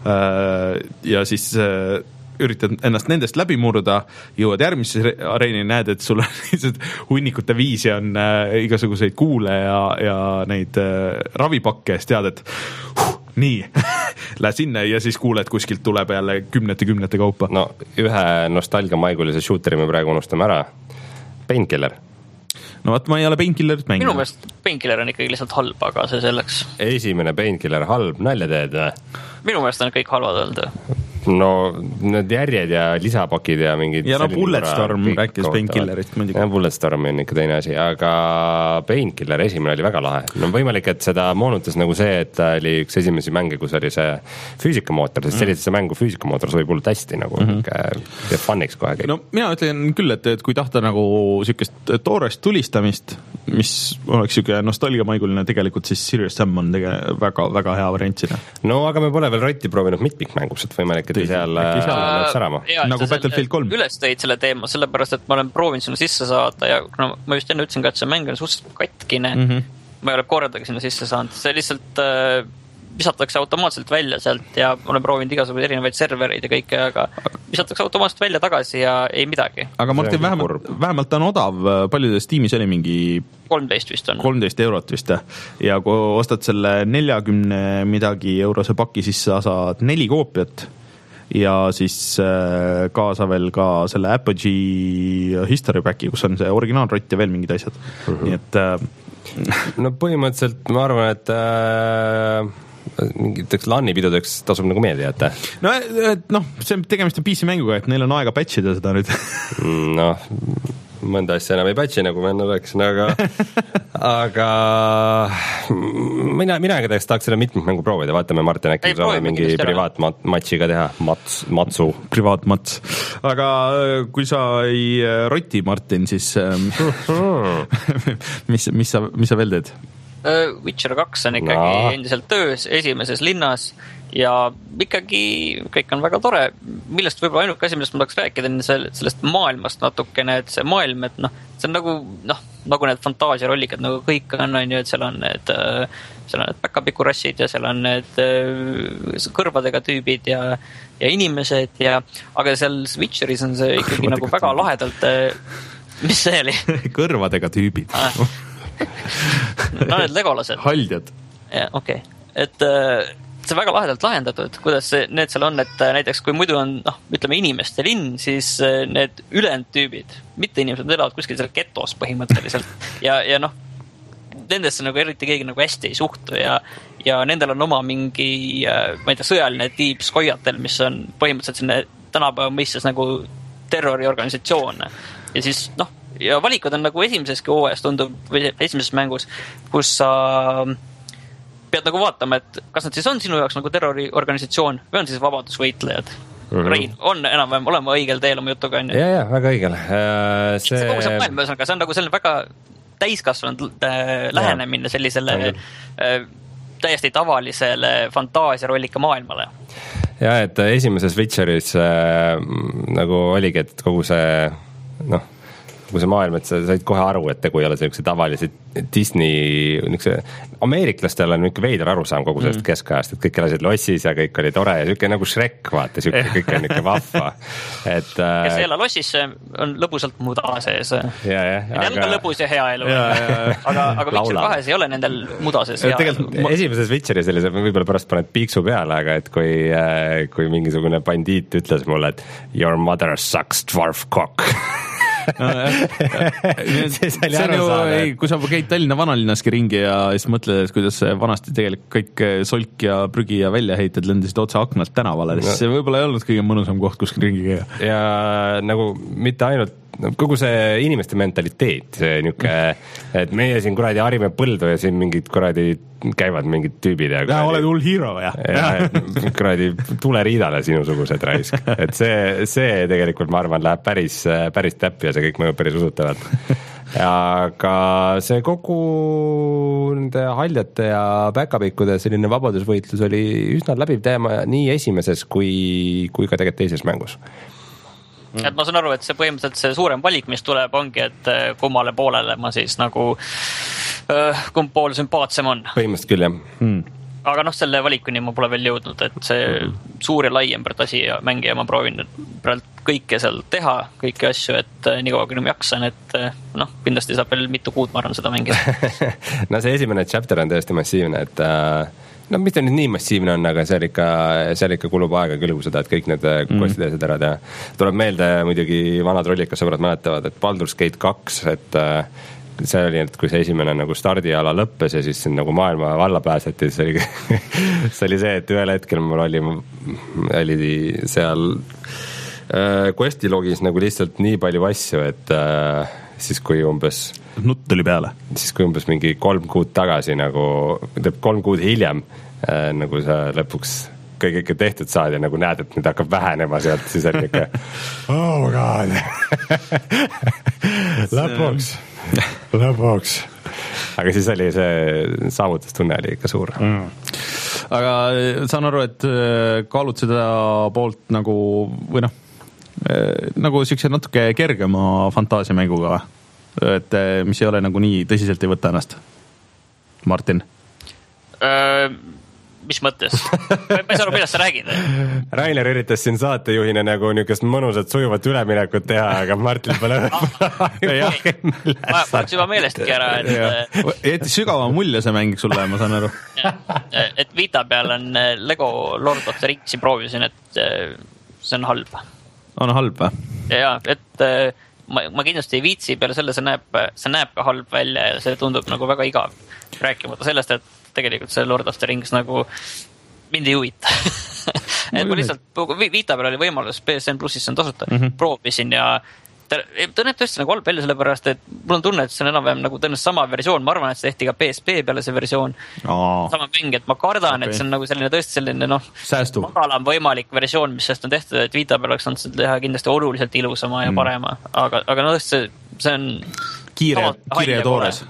ja siis üritad ennast nendest läbi murda, jõuad järgmisse areeni, näed, et sul on hunnikute viisi on igasuguseid kuule ja, ja neid ravipakke, siis tead, et huh, nii, lähe sinna ja siis kuuled kuskilt tuleb jälle kümnete-kümnete kaupa. No ühe nostalgiamaigulise shooteri me praegu unustame ära. Painkiller. No vaat ma ei ole Painkillerit mänginud. Minu meelest Painkiller on ikkagi lihtsalt halb, aga see selleks. Esimene Painkiller halb, nalja teed või? Minu meelest on kõik halvad olnud. no need järjed ja lisapakid ja mingid ja no Bulletstorm rääkis Painkillerist muidugi. Ja Bulletstorm on ikka teine asi, aga Painkiller esimene oli väga lahe. No võimalik, et seda moonutas nagu see, et ta oli üks esimesi mänge, kus oli see füüsikamootor, sest sellisesse mm. mängu füüsikamootor sobib hullult hästi nagu mm -hmm. teeb funniks kohe kõik. No mina ütlen küll, et, et kui tahta nagu sükest toorest tulistamist, mis oleks siuke nostalgiamaiguline tegelikult, siis Serious Sam on tege- väga, väga hea variant sinna. No aga me pole veel Rotti proovinud mitmikmängus, et võimalik, et seal lööb särama. Nagu Battlefield kolm. Üles tõid selle teema, sellepärast, et ma olen proovinud sinna sisse saada ja no, ma just enne ütlesin ka, et see mäng on suhteliselt katkine. Mm -hmm. ma ei ole kordagi sinna sisse saanud. See lihtsalt äh, visatakse automaatselt välja sealt ja olen proovinud igasuguseid erinevaid servereid ja kõike, aga visatakse automaatselt välja tagasi ja ei midagi. Aga Martin, vähemalt, vähemalt on odav, paljudes tiimis oli mingi kolmteist vist on. kolmteist eurot vist ja kui ostad selle neljakümne midagi eurose paki, siis sa saad neli koopiat ja siis kaasa veel ka selle Apogee History Packi, kus on see originaalrott ja veel mingid asjad. Mm-hmm. Nii et no põhimõtteliselt ma arvan, et äh... mingiteks LAN-i-pidudeks tasub nagu meelde jätta. No, et noh, see tegemist on P C-mänguga, et neil on aega patchida seda nüüd. noh, mõnda asja enam ei patchi, nagu ma enne rääkisin, aga aga mina, mina igatahes tahaks selle mitmikmängu proovida, vaatame, Martin, äkki saame mingi privaatmatšiga teha, mats, matsu. Privaatmats. Aga kui sa ei roti, Martin, siis mis, mis, sa, mis sa veel teed? Witcher kaks on ikkagi no. endiselt töös esimeses linnas ja ikkagi kõik on väga tore, millest võib-olla ainuke asi, millest ma tahaks rääkida on sellest maailmast natukene, et see maailm, et noh, see on nagu noh, nagu need fantaasiarollikad, nagu kõik on, on ju, et seal on need seal on need päkapikurassid ja seal on need kõrvadega tüübid ja, ja inimesed ja, aga seal Witcheris on see ikkagi kõrvadega nagu väga tüübid. Lahedalt mis see oli? kõrvadega tüübid ah. no need legolased. Haldjad. Ja, okei. Okay. Et äh, see on väga lahedalt lahendatud, kuidas see, need seal on, et äh, näiteks kui muidu on, noh, ütleme inimeste linn, siis äh, need ülejäänud tüübid, mitte inimesed, elavad kuskil seal getos põhimõtteliselt. ja, ja noh, nendesse nagu eriti keegi nagu hästi ei suhtu ja, ja nendel on oma mingi, äh, ma ei tea, sõjaline tiib Skojatel, mis on põhimõtteliselt selline tänapäeva mõistes nagu terroriorganisatsioon. Ja siis, noh, ja valikud on nagu esimeseski hooajas tundub, või esimeses mängus, kus sa pead nagu vaatama, et kas nad siis on sinu jaoks nagu terroriorganisatsioon või on siis vabadusvõitlejad. Mm-hmm. Rein, on enam-vähem olema õigel teel oma jutuga, on ju? Ja, ja, väga õigel. See... see kogu see maailm, see on nagu selline väga täiskasvanud äh, lähenemine sellisele äh, täiesti tavalisele fantaasiarollika maailmale. Ja, et esimeses Witcheris äh, nagu oligi, et kogu see noh, kogu see maailm, et sa said kohe aru, et tegu ei ole sellise tavalise Disney, niisuguse ameeriklastel on niisugune veider arusaam kogu sellest mm. keskajast, et kõik elasid lossis ja kõik oli tore ja niisugune nagu Shrek, vaata, niisugune kõik on niisugune vahva. Et, kes ei ela lossis, on lõbusalt muda sees. Ja, ja, aga... Neil on lõbus ja hea elu. Ja, ja, ja. aga, aga Witcher kahes ei ole nendel muda sees hea elu. Ma... Esimeses Witcheris oli see, võib-olla pärast paned piiksu peale, aga et kui, kui mingisugune bandiit ütles mulle, et your mother sucks dwarf cock. No, see, see on ju, ei, kui sa käid Tallinna vanalinnaski ringi ja siis mõtled, kuidas vanasti tegelikult kõik solk ja prügi ja väljaheited lendasid otsa aknalt tänavale, siis no. see võib-olla ei olnud kõige mõnusam koht kuskil ringi käia. Ja nagu mitte ainult kogu see inimeste mentaliteet, see niisugune, et meie siin kuradi harime põldu ja siin mingid kuradi käivad mingid tüübid ja ja oled hull hero ja, ja kuradi tuleriidale sinusugused raisk, et see, see tegelikult ma arvan läheb päris, päris täppi ja see kõik mõjub päris usutavalt. Aga see kogu nende haljate ja päkapikkude selline vabadusvõitlus oli üsna läbiv teema nii esimeses kui, kui ka tegelikult teises mängus. Et ma saan aru, et see põhimõtteliselt see suurem valik, mis tuleb, ongi, et kummale poolele ma siis nagu kumb pool sümpaatsem on. Põhimõtteliselt küll, jah. Hmm. Aga noh, selle valikuni ma pole veel jõudnud, et see hmm. suur ja laiem asi ja mängija ma proovin kõike seal teha, kõiki asju, et nii kaua, kui ma jaksan, et noh, kindlasti saab veel mitu kuud, ma arvan, seda mängida. No see esimene chapter on tõesti massiivne, et no mis ta nüüd nii massiivne on, aga seal ikka, seal ikka kulub aega küll seda, et kõik need kostid mm. ära teha. Tuleb meelde muidugi vanad rollikas sõbrad mäletavad, et Baldur's Gate kaks, et see oli, et kui see esimene nagu stardiala lõppes ja siis nagu maailma valla pääseti, siis oli, see oli see, et ühel hetkel mul oli, oli seal äh, Questi logis nagu lihtsalt nii palju asju, et äh, siis kui umbes nutt tuli peale. Siis kui umbes mingi kolm kuud tagasi nagu, teeb kolm kuud hiljem äh, nagu sa lõpuks kõik ikka tehtud saad ja nagu näed, et nüüd hakkab vähenema sealt, siis on ikka oh my god lõpuks lõpuks aga siis oli see saavutustunne oli ikka suur mm. Aga saan aru, et kaalud seda poolt nagu või noh, nagu siukse natuke kergema fantaasiamänguga, et mis ei ole nagu nii tõsiselt ei võta ennast. Martin öö mis mõttes? Ma ei saa aru, millest sa räägid. Rainer üritas siin saatejuhina nagu niukest mõnusat sujuvat üleminekut teha, aga Martin pole ma võtsin juba meelestki ära, et jäeti sügava mulje see mäng sulle, ma saan aru. Et Vita peal on Lego Lord of the Ringsi proovisin, et see on halb. On halb või? Ja, et ma, ma kindlasti ei viitsi peale selle, see näeb, see näeb ka halb välja ja see tundub nagu väga igav. Rääkimata sellest, et tegelikult see Lord of the Rings nagu mind ei huvita. et ma lihtsalt, Vita peal oli võimalus, P S N Plussis on tasuta, mm -hmm. proovisin ja ta, ta näeb tõesti nagu halb välja, sellepärast, et mul on tunne, et see on enam-vähem nagu tõenäoliselt sama versioon, ma arvan, et see tehti ka P S P peale see versioon, oh. sama mäng, et ma kardan, okay. et see on nagu selline tõesti selline noh, madalam võimalik versioon, mis sellest on tehtud, et Vita peal oleks saanud seda teha kindlasti oluliselt ilusama ja mm. parema, aga, aga noh, see, see on kiire, kiire ja toores.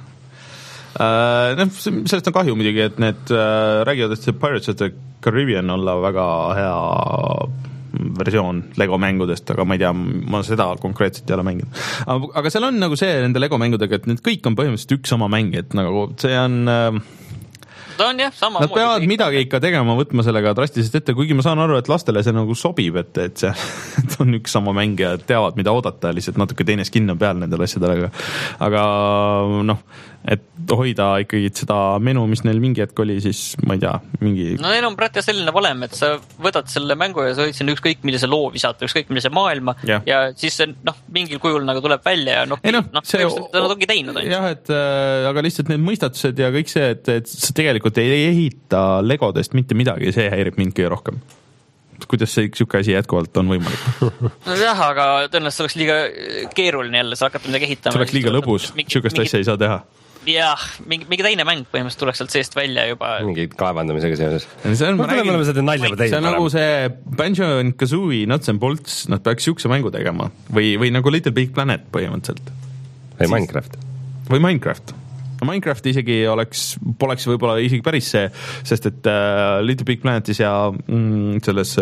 Uh, noh, sellest on kahju muidugi, et need uh, räägivad, et see Pirates of the Caribbean olla väga hea versioon Lego mängudest, aga ma ei tea, ma seda konkreetselt ei ole mänginud. Aga, aga seal on nagu see nende Lego mängudega, et need kõik on põhimõtteliselt üks sama mäng, et nagu see on uh, ta on jah, sama nad peavad kõik. Midagi ikka tegema, võtma sellega drastiliselt ette, kuigi ma saan aru, et lastele see nagu sobib, et, et see et on üks sama mäng ja teavad, mida oodata, lihtsalt natuke teine skin on peal nendel asjadele, aga noh, et hoida ikkagi seda menu, mis neil mingi hetk oli, siis ma ei tea, mingi no neil on praegu selline valem, et sa võtad selle mängu ja sa võid sinna ükskõik millise loo visata, ükskõik millise maailma ja, ja siis see noh, mingil kujul nagu tuleb välja ja noh, no, no see nad ongi teinud. Jah, et äh, aga lihtsalt need mõistatused ja kõik see, et, et sa tegelikult ei ehita Legodest mitte midagi, see häirib mind kõige rohkem. Kuidas see siuke asi jätkuvalt on võimalik? no jah, aga tõenäoliselt see oleks liiga keeruline jälle, sa hakata midagi ehitama. See oleks liiga lõbus, siukest asja ei saa teha. jah, mingi, mingi teine mäng põhimõtteliselt tuleks sealt seest välja juba. Mingi kaevandamisega seoses. See on, räägin, see on nagu see Banjo and Kazooie Nuts and Bolts, nad peaks siukse mängu tegema. Või, või nagu Little Big Planet põhimõtteliselt. Või Minecraft. Või Minecraft. Minecraft isegi oleks, poleks võib-olla isegi päris see, sest et uh, Little Big Planetis ja mm, selles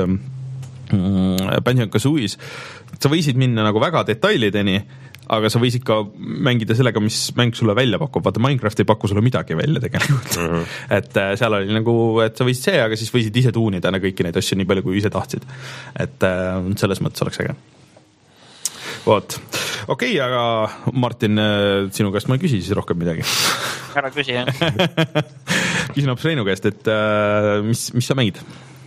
mm, Banjo and Kazooies sa võisid minna nagu väga detailideni, aga sa võisid ka mängida sellega, mis mäng sulle välja pakub. Vaata, Minecraft ei paku sulle midagi välja tegelikult. Mm -hmm. et äh, seal oli nagu, et sa võisid see, aga siis võisid ise tuunida kõiki neid asju nii palju, kui ise tahtsid. Et äh, selles mõttes oleks äge. Voot. Okei, okay, aga Martin, sinu käest ma ei küsi siis rohkem midagi. Ära küsi, jah. Küsin hoopis Reinu käest, et äh, mis, mis sa mängid?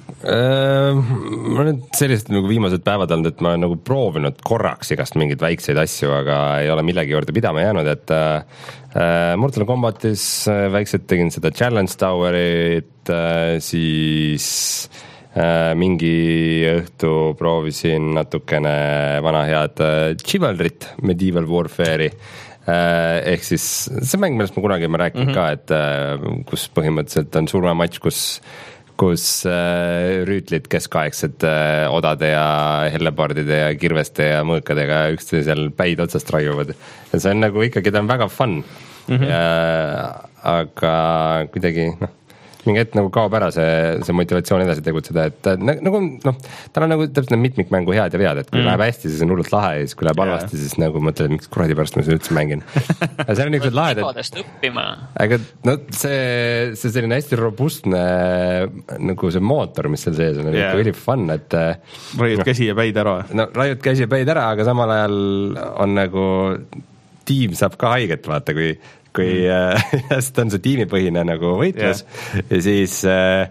Ma olen sellised nagu viimased päevad olnud, et ma olen nagu proovinud korraks igast mingeid väikseid asju, aga ei ole millegi juurde pidama jäänud, et äh, Mortal Kombatis väikselt tegin seda Challenge Towerit, äh, siis äh, mingi õhtu proovisin natukene vana head äh, Chivalryt, Medieval Warfare'i, äh, ehk siis see mäng, millest ma kunagi ma rääkinud mm -hmm. ka, et äh, kus põhimõtteliselt on surmamatš, kus kus äh, rüütlid keskaegsed äh, odade ja hellebardide ja kirveste ja mõõkadega üksteisel päid otsast raiuvad. Ja see on nagu ikkagi, ta on väga fun mm. -hmm. Ja, aga kuidagi, noh, mingi hetk nagu kaob ära see, see motivatsioon edasi tegutseda, et nagu, noh, tal on nagu täpselt mätmikmängu head ja vead, et kui mm. läheb hästi, siis on hullult lahe ja siis kui läheb halvasti, yeah. siis nagu mõtled, miks kuradi pärast ma seda üldse mängin. Ja see on niisugused lahed, et aga no see, see selline hästi robustne nagu see mootor, mis seal sees on, on yeah. ikka üli fun, et raiud no, käsi ja päid ära. No raiud käsi ja päid ära, aga samal ajal on nagu tiim saab ka haiget, vaata, kui kui mm. äh, on see tiimipõhine nagu võitlus yeah. ja siis äh,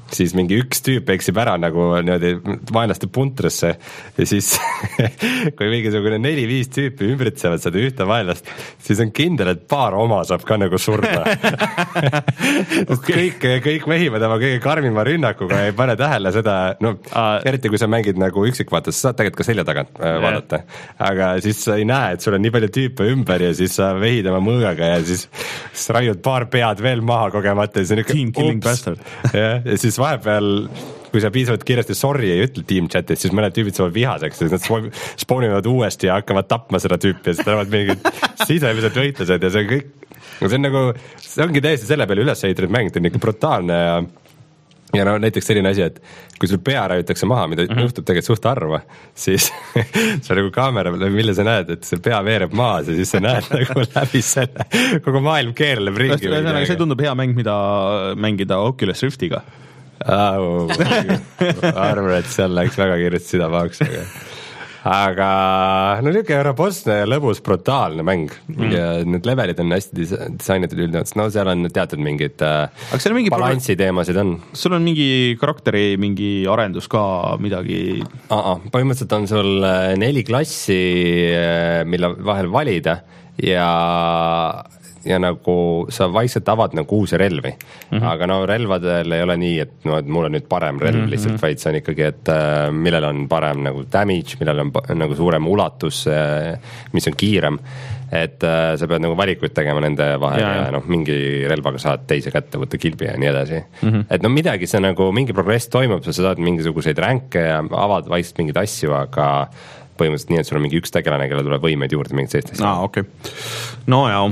siis mingi üks tüüp eksib ära nagu niimoodi vaenlaste puntrasse ja siis kui mingisugune neli-viis tüüpi ümbritsevad seda ühte vaenlast, siis on kindel, et paar oma saab ka nagu surda okay. kõik, kõik mehivad oma kõige karmima rünnakuga ja ei pane tähele seda, no uh, eriti kui sa mängid nagu üksikvaates, sa saad tegelikult ka selja tagant uh, yeah. vaadata, aga siis sa ei näe, et sul on nii palju tüüpe ümber ja siis sa vehid oma mõõgaga ja siis, siis raiud paar pead veel maha kogemata ja siis Team killing bastard ja, ja siis vahepeal, kui sa piisavalt kiiresti sorry ei ütle team chatis, siis mõned tüübid saavad vihaseks, siis nad spoonivad uuesti ja hakkavad tapma seda tüüpi ja siis tulevad mingid sisemised võitlused ja see on kõik, see on nagu, see ongi täiesti selle peale üles ehitatud mäng, ta on ikka brutaalne ja ja no näiteks selline asi, et kui sul pea raiutakse maha, mida mm-hmm. juhtub tegelikult suht harva, siis sa nagu kaamera, mille sa näed, et see pea veereb maas ja siis sa näed nagu läbi selle, kogu maailm keerleb ringi. See tundub hea mäng, mida mängida Oculus Riftiga. Oh, arvan, et seal läks väga kiiresti südamahaks, aga aga no niisugune robustne ja lõbus brutaalne mäng mm. ja need levelid on hästi disainitud üldjoontes, no seal on teatud mingid mingi balanssi pro... teemasid on. Sul on mingi karakteri mingi arendus ka midagi? Aa, põhimõtteliselt on sul neli klassi, mille vahel valida ja ja nagu sa vaikselt avad nagu uusi relvi mm-hmm. aga no relvadel ei ole nii, et no et mul on nüüd parem relv mm-hmm. lihtsalt, vaid see on ikkagi, et äh, millel on parem nagu damage, millel on nagu suurem ulatus äh,, mis on kiirem, et äh, sa pead nagu valikuid tegema nende vahel ja, ja noh, mingi relvaga saad teise kätte võtta kilbi ja nii edasi mm-hmm. et no midagi see nagu, mingi progress toimub, sa saad mingisuguseid ränke ja avad vaikselt mingeid asju, aga põhimõtteliselt nii, et sul on mingi üks tegelane, kelle tuleb võimeid juurde mingid sellist asja. Aa, okei okay. No jaa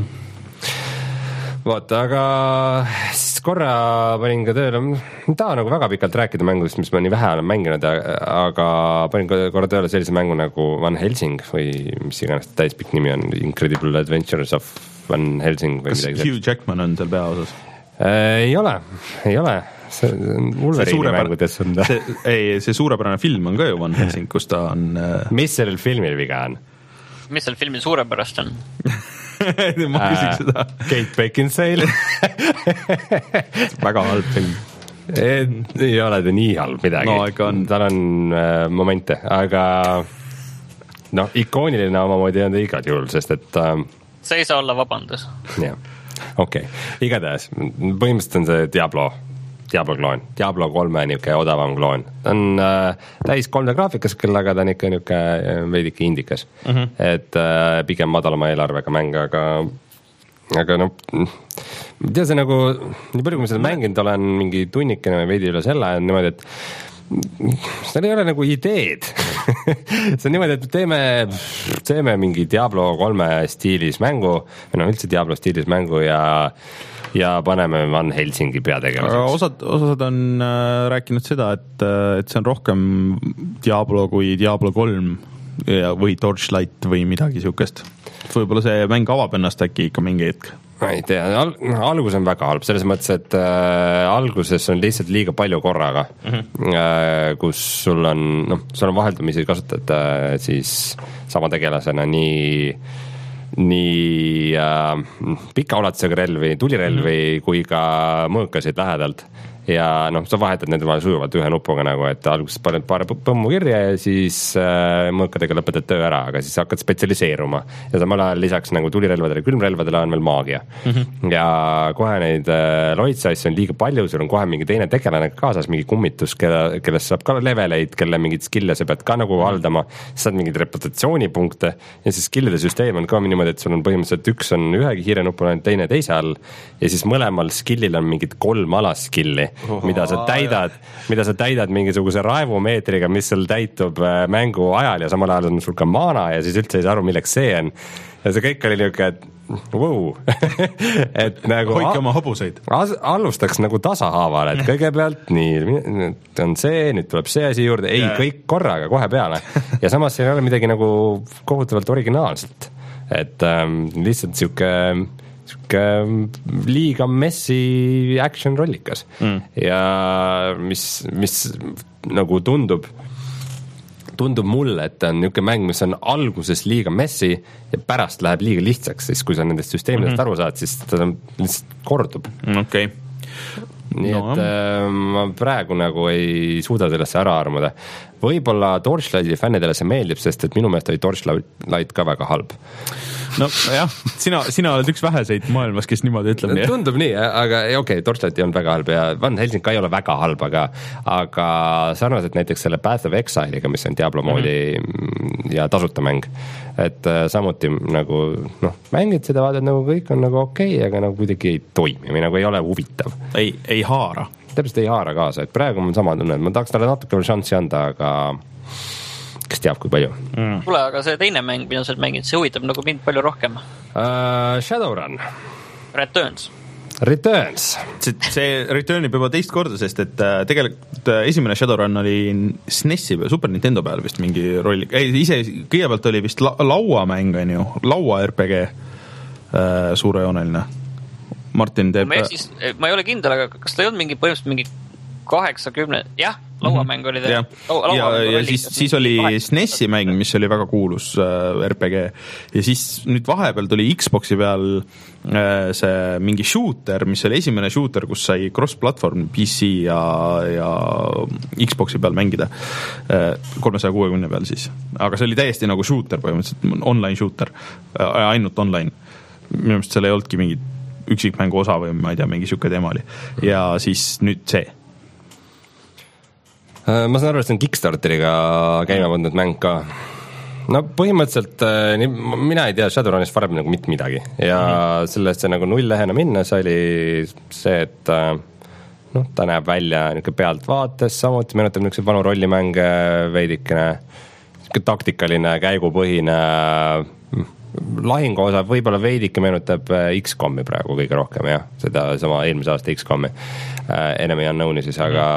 vaata, aga siis korra panin ka tööle, ma tahan nagu väga pikalt rääkida mängudest, mis ma nii vähe olen mänginud, aga panin korra tööle sellise mängu nagu Van Helsing või mis iganes täispikk nimi on, Incredible Adventures of Van Helsing või kas midagi. Kas Hugh Jackman on seal peaosas? Äh, ei ole, ei ole. See on Wolverine'i mängudes on ta. See, ei, see suurepärane film on ka ju Van Helsing, kus ta on... Mis sellel filmil viga on? Mis sellel filmil suurepärast on? ma küsiks seda. Kate Beckinsale väga halb film. Ei ole ta nii halb midagi no, on. Tal on äh, momente, aga noh, ikooniline omamoodi on ta igal juhul, sest et äh, see ei saa olla vabandus. Jah, okei okay. Igatahes, põhimõtteliselt on see Diablo Diablo kloon, Diablo kolme niuke odavam kloon. Ta on äh, täis kolm D graafikas küll, aga ta on ikka niuke veidike indikas mm-hmm. et äh, pigem madalama eelarvega mäng, aga aga noh, ma tea, see nagu nii palju, kui ma seda mänginud olen, mingi tunnikene või veidi üle selle on niimoodi, et seal ei ole nagu ideed see on niimoodi, et teeme teeme mingi Diablo kolme stiilis mängu või noh, üldse Diablo stiilis mängu ja ja paneme Van Helsingi peategelaseks. Osad, osad on äh, rääkinud seda, et, et see on rohkem Diablo kui Diablo kolm ja, või Torchlight või midagi siukest. Võib-olla see mäng avab ennast äkki ikka mingi hetk. Ma ei tea, al- algus on väga halb, selles mõttes, et äh, alguses on lihtsalt liiga palju korraga mm-hmm. äh, kus sul on, noh, sul on vaheldumisi kasutad äh, siis sama tegelasena nii nii äh, pika ulatusega relvi, tulirelvi mm-hmm. kui ka mõõkasid lähedalt ja noh, sa vahetad nende vahel sujuvalt ühe nupuga nagu, et alguses paned paar põmmu kirja ja siis äh, mõõkadega lõpetad töö ära, aga siis hakkad spetsialiseeruma ja samal ajal lisaks nagu tulirelvadele ja külmrelvadele on veel maagia mm-hmm. ja kohe neid äh, loitsa asju on liiga palju, sul on kohe mingi teine tegelane kaasas, mingi kummitus, kelle, kellest saab ka leveleid, kelle mingid skill'e sa pead ka nagu haldama, sa saad mingeid reputatsioonipunkte ja siis skill'ide süsteem on ka niimoodi, et sul on põhimõtteliselt üks on ühe kiire nupu, teine teise all ja siis mõlemal skill'il on mingid kolm alaskill'i Oho, mida sa täidad, mida sa täidad mingisuguse raevumeetriga, mis sul täitub mängu ajal ja samal ajal on sul ka maana ja siis üldse ei saa aru, milleks see on. Ja see kõik oli niuke, et wow. et nagu hoidke oma hobuseid. Alustaks nagu tasahaaval, et kõigepealt nii, on see, nüüd tuleb see asi juurde, ei, kõik korraga, kohe peale. Ja samas ei ole midagi nagu kohutavalt originaalselt. Et ähm, lihtsalt siuke siuke liiga messi action rollikas mm. ja mis, mis nagu tundub tundub mulle, et on niuke mäng, mis on alguses liiga messi ja pärast läheb liiga lihtsaks, siis kui sa nendest süsteemidest mm-hmm. aru saad, siis ta lihtsalt kordub. Okei okay. nii no. et äh, ma praegu nagu ei suuda sellesse ära armuda. Võib-olla Torchlighti fännidele see meeldib, sest et minu meelest oli Torchlight ka väga halb. No jah, sina, sina oled üks väheseid maailmas, kes niimoodi ütleb. Nii, tundub nii, aga okei, okay, Torchlight ei olnud väga halb ja Van Helsing ka ei ole väga halb, aga, aga sarnaselt näiteks selle Path of Exile'iga, mis on Diablo moodi mm-hmm. ja tasuta mäng, et äh, samuti nagu noh, mängid seda vaatad nagu kõik on nagu okei okay,, aga nagu kuidagi ei toimi või nagu ei ole huvitav. Ei, ei haara. Täpselt ei haara kaasa, et praegu on sama tunne, et ma tahaks talle natuke veel šanssi anda, aga kes teab, kui palju. Mm. Tule, aga see teine mäng, mida sa mängid, see huvitab nagu mind palju rohkem. Uh, Shadowrun. Returns. Returns. See, see returnib juba teist korda, sest et äh, tegelikult äh, esimene Shadowrun oli S N E S-i peal, Super Nintendo peal vist mingi rolli. Ei, ise kõigepealt oli vist la- lauamäng, on ju, laua R P G äh, suurejooneline. Martin teeb... Ma, siis, ma ei ole kindel, aga kas ta ei olnud mingi põhimõtteliselt mingi kaheksakümne, jah, lauamäng oli ta. Ja, ja, ja siis, siis oli S N E S-i mäng, mis oli väga kuulus äh, R P G ja siis nüüd vahepeal tuli Xboxi peal äh, see mingi shooter, mis oli esimene shooter, kus sai cross-platvorm P C ja, ja Xboxi peal mängida äh, kolmesaja kuuekümne peal siis, aga see oli täiesti nagu shooter põhimõtteliselt, online shooter äh, ainult online, minu meelest seal ei olnudki mingit üksikmängu osa või ma ei tea, mingi siuke teema oli ja siis nüüd see. Ma saan aru, et see on Kickstarteriga käima võndnud mäng ka. No põhimõtteliselt mina ei tea Shadowrunist varem nagu mitte midagi ja mm-hmm. sellest see nagu null lehena minnes oli see, et noh, ta näeb välja niisugune pealtvaates, samuti meenutab niisugune vanu rollimänge veidikene, niisugune taktikaline, käigupõhine lahingu osa võib-olla veidike meenutab X-komi praegu kõige rohkem, jah, seda sama eelmise aasta X-komi Enemy Unknown'i siis, aga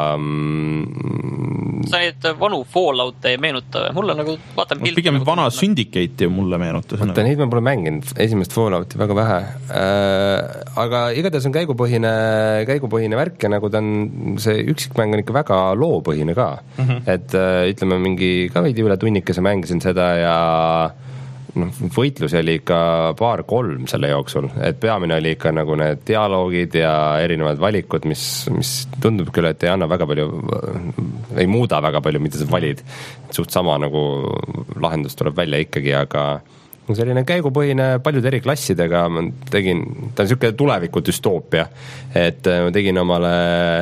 mm, sa neid vanu Fallout ei meenuta, mulle nagu vaatan pilt pigem nagu vana Syndicate ju mulle meenutas. Võtta, neid ma pole mänginud, esimest Fallouti väga vähe äh, aga igatahes on käigupõhine käigupõhine värk ja nagu ta on see üksikmäng on ikka väga loopõhine ka mm-hmm. et äh, ütleme mingi ka veidi üle tunnikese mängisin seda ja noh, võitlus oli ikka paar-kolm selle jooksul, et peamine oli ikka nagu need dialoogid ja erinevad valikud, mis, mis tundub küll, et ei anna väga palju, ei muuda väga palju, mida sa valid. Suht sama nagu lahendus tuleb välja ikkagi, aga selline käigupõhine paljude eri klassidega ma tegin, ta on niisugune tuleviku düstoopia, et ma tegin omale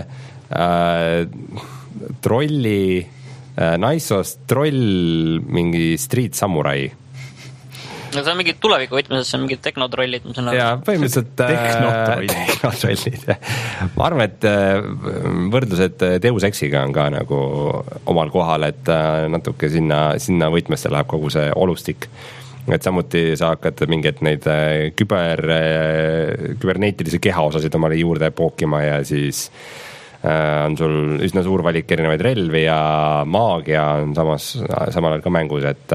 äh, trolli äh, naissoost troll mingi street samurai. No see on mingi tuleviku võtmises, see on mingid tehnotrollid. Jaa, põhimõtteliselt tehnotrollid. Ma arvan, et võrdlused Deus Exiga on ka nagu omal kohal, et natuke sinna, sinna võtmesse läheb kogu see olustik. Et samuti sa hakkad mingid neid küber, küberneetilisi kehaosasid omale juurde pookima ja siis on sul üsna suur valik erinevaid relvi ja maagia on samas, samal ajal ka mängus, et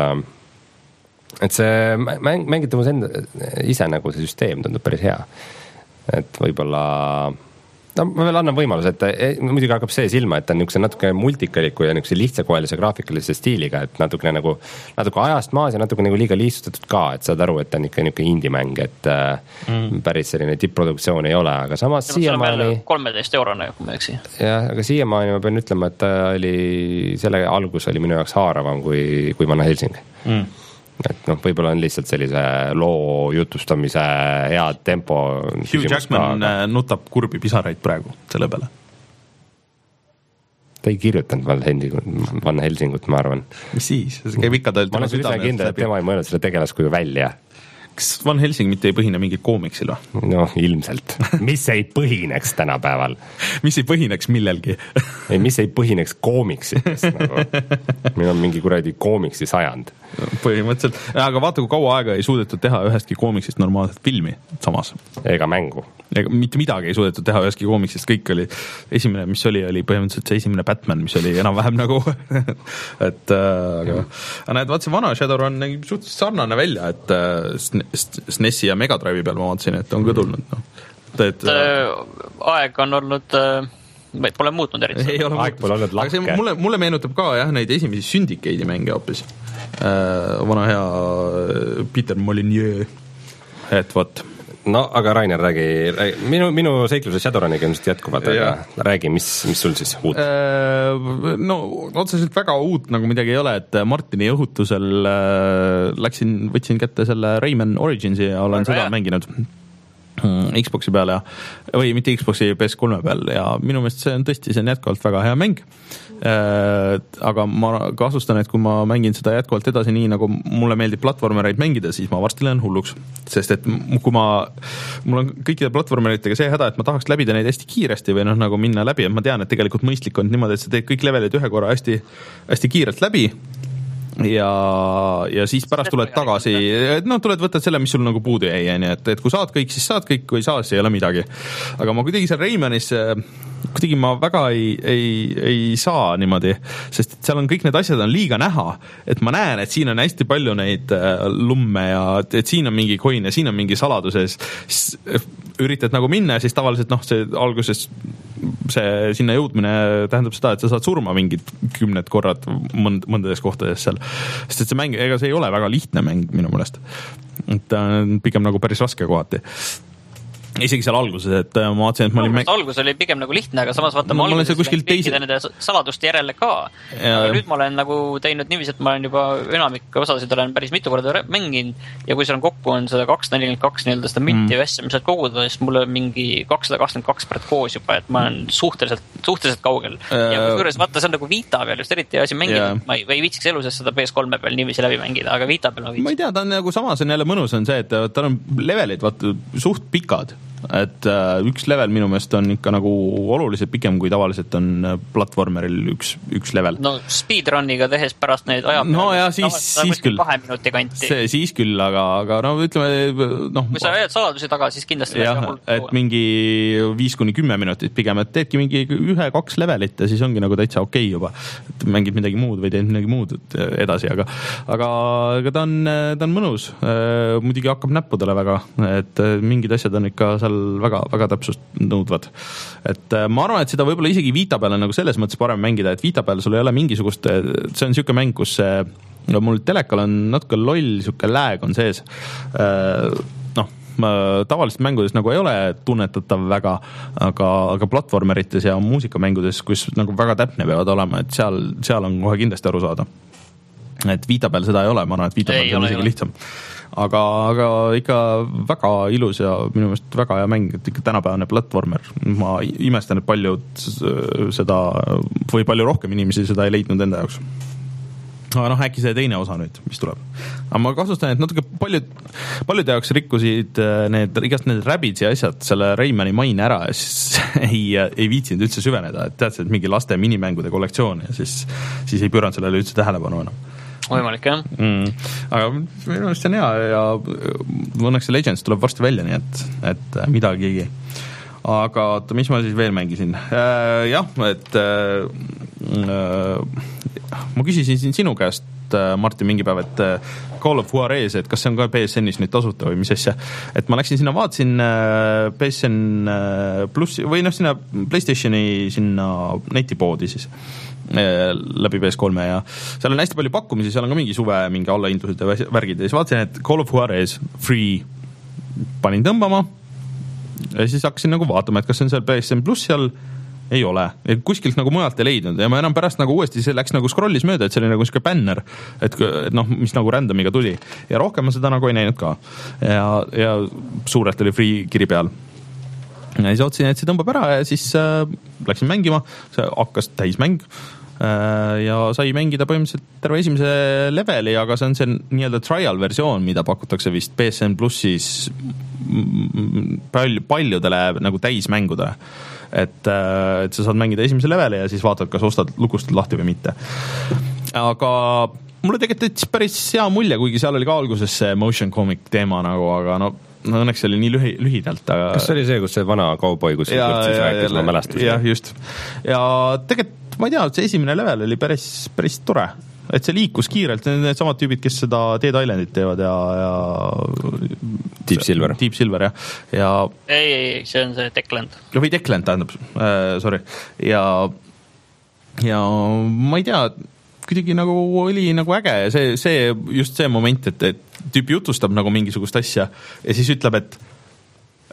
et see mäng, mängitavus enda ise nagu see süsteem tundub päris hea, et võib-olla no ma veel annan võimaluse, et muidugi hakkab see silma, et ta on niisuguse natuke multikaliku ja niisuguse lihtsakoelise graafikalise stiiliga, et natuke nagu natuke ajast maas ja natuke nagu liiga lihtsustatud ka, et saad aru, et ta on ikka niisugune indie-mäng, et mm. päris selline tipp-produktsioon ei ole, aga samas ja siiamaani kolmeteist eurone, kui ma eksi. jah, aga siiamaani ma pean ütlema, et ta oli, selle algus oli minu jaoks haaravam kui, kui Van Helsing mm. et noh, võib-olla on lihtsalt sellise loo jutustamise hea tempo. Hugh Jackman ka, aga nutab kurbi pisaraid praegu selle peale. Ta ei kirjutanud Van Helsingut, Van Helsingut, ma arvan. Mis siis? See käib ikka ta ma olen üsna kindel, et tema ei mõelnud selle tegelaskuju välja. Kas Van Helsing mitte ei põhine mingil koomiksil või? No ilmselt. Mis ei põhineks tänapäeval? Mis ei põhineks millelgi? ei, mis ei põhineks koomiksites nagu. Meil on mingi kuradi koomiksi sajand. Põhimõtteliselt, aga vaata, kui kaua aega ei suudetud teha ühestki koomiksist normaalset filmi samas. Ega mängu. Ega mitte midagi ei suudetud teha ühestki koomiksist, kõik oli, esimene, mis oli, oli põhimõtteliselt see esimene Batman, mis oli enam-vähem nagu, et aga, aga näed, vaat see vana Shadowrun nägi suhteliselt sarnane välja, et S N E S-i ja Mega Drive'i peal ma vaatasin, et on ka tulnud. No. Et, aeg on olnud, pole muutnud eriti. Ei ole aeg pole olnud lahke. See, mulle, mulle meenutab ka jah, neid esimesi Syndicate'i mänge hoopis. Vana hea Peter Molyneux, et vot. no aga Rainer, räägi, räägi, minu, minu seiklused Shadowruniga ilmselt jätkuvad, aga räägi, mis, mis sul siis uut? No otseselt väga uut nagu midagi ei ole, et Martini õhutusel läksin, võtsin kätte selle Rayman Originsi ja olen seda mänginud Xboxi peal ja, või mitte Xboxi P S kolme peal ja minu meelest see on tõesti, see on jätkuvalt väga hea mäng. Äh, aga ma kahtlustan, et kui ma mängin seda jätkuvalt edasi nii, nagu mulle meeldib platvormereid mängida, siis ma varsti lähen hulluks. Sest et kui ma, mul on kõikide platvormeritega see häda, et ma tahaks läbida neid hästi kiiresti või noh, nagu minna läbi, et ma tean, et tegelikult mõistlik on niimoodi, et sa teed kõik levelid ühe korra hästi, hästi kiirelt läbi ja, ja siis pärast tuled tagasi, et noh, tuled võtad selle, mis sul nagu puudu jäi, et, et kui saad kõik, siis saad kõik, kui ei saa, siis ei ole midagi. Aga ma kuidagi seal Raymanis kuidagi ma väga ei, ei, ei saa niimoodi, sest et seal on kõik need asjad on liiga näha, et ma näen, et siin on hästi palju neid lumme ja et siin on mingi coin ja siin on mingi saladuses, siis üritad nagu minna ja siis tavaliselt noh, see alguses see sinna jõudmine tähendab seda, et sa saad surma mingid kümned korrad mõnd, mõndades kohtades seal, sest et see mäng, ega see ei ole väga lihtne mäng minu meelest, et ta on pigem nagu päris raske kohati. Isegi seal alguses, et ma vaatasin, et ma olin... Mäng... Algus oli pigem nagu lihtne, aga samas vaata, ma alguses läks teisi... nende saladuste järele ka. Ja... Aga nüüd ma olen nagu teinud niiviisi, et ma olen juba enamik osasid olen päris mitu korda mänginud ja kui seal on kokku on seda kakssada nelikümmend kaks nii-öelda seda minti mm. asja, mis saad koguda, siis mul on mingi kakssada kakskümmend kaks pärad koos juba, et ma olen suhteliselt, suhteliselt kaugel. Uh... Ja kusjuures vaata, see on nagu Vita peal just eriti asi mängida, yeah. ma ei, ei viitsiks elu sees seda P S kolme peal niiviisi läbi mängida, aga Vita peal ma viitsiks. Ma ei tea, ta on nagu samas on jälle mõnus on see, et tal on levelid vaata, suht pikad. Et äh, üks level minu meelest on ikka nagu oluliselt pikem kui tavaliselt on platvormeril üks, üks level. No speedrunniga tehes pärast neid ajab no ja siis, siis küll kahe minuti kanti. See, siis küll, aga, aga no ütleme no, kui sa ajad saladusi taga, siis kindlasti jah, et mingi viis kuni kümme minutit pigem, et teedki mingi ühe-kaks levelit ja siis ongi nagu täitsa okei juba, et mängid midagi muud või teed midagi muud edasi, aga aga, aga ta on, ta on mõnus, muidugi hakkab näppudele väga, et mingid asjad on ikka seal väga, väga täpsust nõudvad. Et ma arvan, et seda võib-olla isegi Vita peal on nagu selles mõttes parem mängida, et Vita peal sul ei ole mingisugust, see on siuke mäng, kus see, no mul telekal on natuke loll, siuke lääg on sees. Noh, tavaliselt mängudes nagu ei ole tunnetatav väga, aga, aga platvormerites ja muusikamängudes, kus nagu väga täpne peavad olema, et seal, seal on kohe kindlasti aru saada. Et Vita peal seda ei ole, ma arvan, et Vita peal on isegi lihtsam. Aga, aga ikka väga ilus ja minu meelest väga hea mäng, et ikka tänapäevane platvormer. Ma imestan, et paljud seda, või palju rohkem inimesi seda ei leidnud enda jaoks. Aga noh, äkki see teine osa nüüd, mis tuleb. Aga ma kasustan, et natuke paljud, paljude jaoks rikkusid need, igast need Rabbids ja asjad selle Raymani maine ära ja siis ei, ei viitsinud üldse süveneda, et tead, et mingi laste minimängude kollektsioon ja siis, siis ei püranud sellele üldse tähelepanu enam. Võimalik, jah. Mm. Aga minu meelest see on hea ja õnneks see Legends tuleb varsti välja, nii et, et midagi. Aga mis ma siis veel mängisin? Äh, jah, et äh, ma küsisin siin sinu käest, Martin, mingi päev, et Call of Juarez, et kas see on ka P S N-is nüüd tasuta või mis asja. Et ma läksin sinna, vaatasin P S N pluss või noh, sinna PlayStationi sinna netipoodi siis läbi P S kolme ja seal on hästi palju pakkumisi, seal on ka mingi suve mingi allahindlused ja värgid ja siis vaatasin, et Call of Juarez free panin tõmbama ja siis hakkasin nagu vaatama, et kas on seal P S N pluss seal ei ole, kuskilt nagu mujalt ei leidnud ja ma enam pärast nagu uuesti see läks nagu scrollis mööda, et see oli nagu siuke banner, et, et noh, mis nagu randomiga tuli ja rohkem ma seda nagu ei näinud ka ja, ja suurelt oli free kiri peal ja siis otsin, et see tõmbab ära ja siis äh, läksin mängima, see hakkas täismäng äh, ja sai mängida põhimõtteliselt terve esimese leveli, aga see on see nii-öelda trial versioon, mida pakutakse vist P S N plussis palju, paljudele nagu täismängudele. Et, äh, et sa saad mängida esimese leveli ja siis vaatad, kas ostad lukustad lahti või mitte. Aga mulle tegelikult päris hea mulje, kuigi seal oli ka alguses see motion comic teema nagu, aga no no õnneks oli nii lühi, lühidalt, aga... Kas see oli see, kus see vana kauboi, kus ja, siis ja, rääkis oma mälestusega? Jah, just. Ja tegelikult, ma ei tea, see esimene level oli päris, päris tore. Et see liikus kiirelt, need samad tüübid, kes seda Dead Islandit teevad ja... ja Deep Silver. Deep Silver, jah. Ja... Ei, ei, see on see Techland. Või Techland, tähendab, äh, sorry. Ja, ja ma ei tea, kuidagi nagu oli nagu äge ja see, see, just see moment, et, et tüüp jutustab nagu mingisugust asja ja siis ütleb, et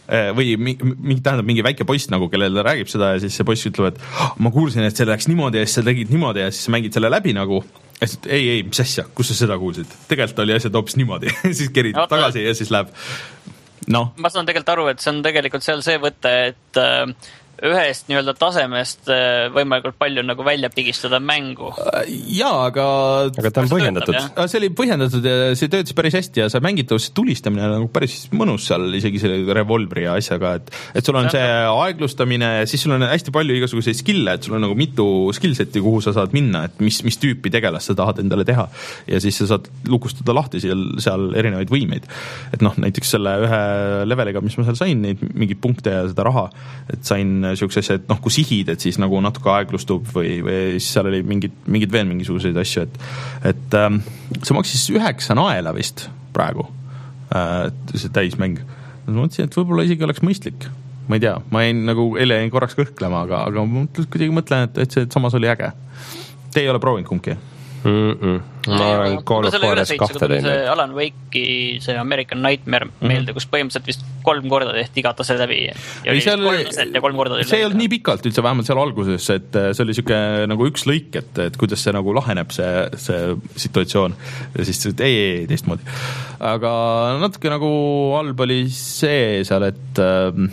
või mingi, tähendab mingi väike poiss nagu, kellele räägib seda ja siis see poiss ütleb, et oh, ma kuulsin, et see läks niimoodi ja siis sa tegid niimoodi ja siis sa mängid selle läbi nagu ja siis, ei, ei, mis asja, kus sa seda kuulsid? Tegelikult oli asjad hoopis niimoodi siis kerid no, tagasi ja siis läheb no. Ma saan tegelikult aru, et see on tegelikult seal see võte, et äh, ühest nii-öelda tasemest võimalikult palju nagu välja pigistada mängu. Jaa, aga aga ta on põhjendatud. See oli põhjendatud ja see töötas päris hästi ja see mängitavus tulistamine on nagu päris mõnus seal isegi selle revolvri ja asjaga, et, et sul on see aeglustamine ja siis sul on hästi palju igasuguseid skill'e, et sul on nagu mitu skillseti, kuhu sa saad minna, et mis, mis tüüpi tegelast sa tahad endale teha ja siis sa saad lukustada lahti seal, seal erinevaid võimeid. Et noh, näiteks selle ühe leveliga, mis ma seal sain, neid mingeid punkte ja seda raha, et sain siukse asja, et noh, kui sihid, et siis nagu natuke aeglustub või, või siis seal oli mingid, mingid veel mingisuguseid asju, et, et ähm, see maksis üheksa naela vist praegu, äh, see täismäng. Ma mõtlesin, et võib-olla isegi oleks mõistlik. Ma ei tea, ma jäin nagu eile jäin korraks kõhklema, aga, aga ma kuidagi mõtlen, et, et see samas oli äge. Te ei ole proovinud kumbki? Mm-mm. Ma olen Call of Juarez kahte teinud. Alan Wake'i see American Nightmare mm-hmm. meelde, kus põhimõtteliselt vist kolm korda tehti iga tase läbi ja oli seal, kolm taset ja kolm korda see ei olnud nii pikalt üldse, vähemalt seal alguses, et see oli siuke nagu üks lõik, et, et kuidas see nagu laheneb see, see situatsioon ja siis ei, ei, teistmoodi. Aga natuke nagu halb oli see seal, et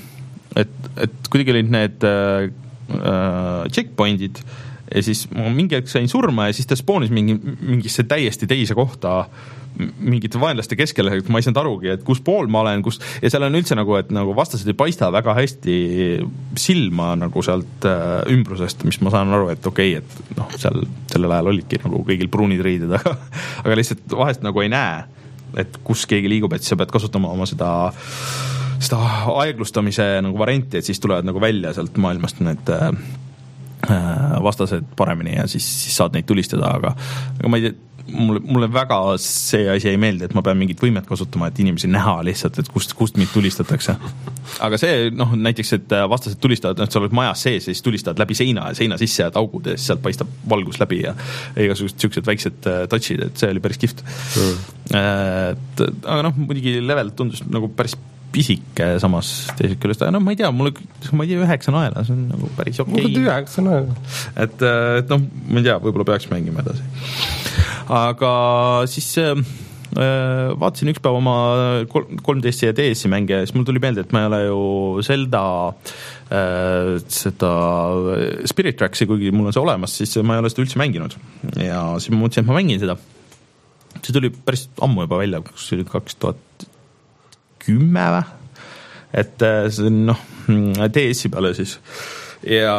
et, et kuidagi olid need äh, checkpointid ja siis ma mingi hetk sain surma ja siis ta spoonis mingi, mingisse täiesti teise kohta mingite vaenlaste keskele, et ma ei saanud arugi, et kus pool ma olen, kus, ja seal on üldse nagu, et nagu vastased ei paista väga hästi silma nagu sealt äh, ümbrusest, mis ma saan aru, et okei, okay, et noh, seal sellel ajal olidki nagu kõigil pruunid riided, aga, aga lihtsalt vahest nagu ei näe, et kus keegi liigub, et sa pead kasutama oma seda seda aeglustamise nagu varianti, et siis tulevad nagu välja sealt maailmast need äh, vastased paremini ja siis, siis saad neid tulistada, aga, aga ma ei tea, mulle, mulle väga see asi ei meeldi, et ma pean mingit võimet kasutama, et inimesi näha lihtsalt, et kust, kust mind tulistatakse. Aga see, noh, näiteks, et vastased tulistavad, et sa oled majas sees ja siis tulistavad läbi seina ja seina sisse ja taugud ja siis sealt paistab valgus läbi ja igasugused siuksed väiksed touchid, et see oli päris kihvt mm.. Et, aga noh, muidugi level tundus nagu päris pisike samas teised küljest, aga noh, ma ei tea, mulle, ma ei tea, üheksa naela, see on nagu päris okei. Okay. üheksa naela. Et, et noh, ma ei tea, võib-olla peaks mängima edasi. Aga siis äh, vaatasin üks päev oma kolm D S-i ja D S-i mänge ja siis mul tuli meelde, et ma ei ole ju Zelda äh, seda Spirit Tracks'i, kuigi mul on see olemas, siis ma ei ole seda üldse mänginud. Ja siis ma mõtlesin, et ma mängin seda. See tuli päris ammu juba välja, kus see oli kaks tuhat kümme või? Et see on noh, D S-i peale siis. Ja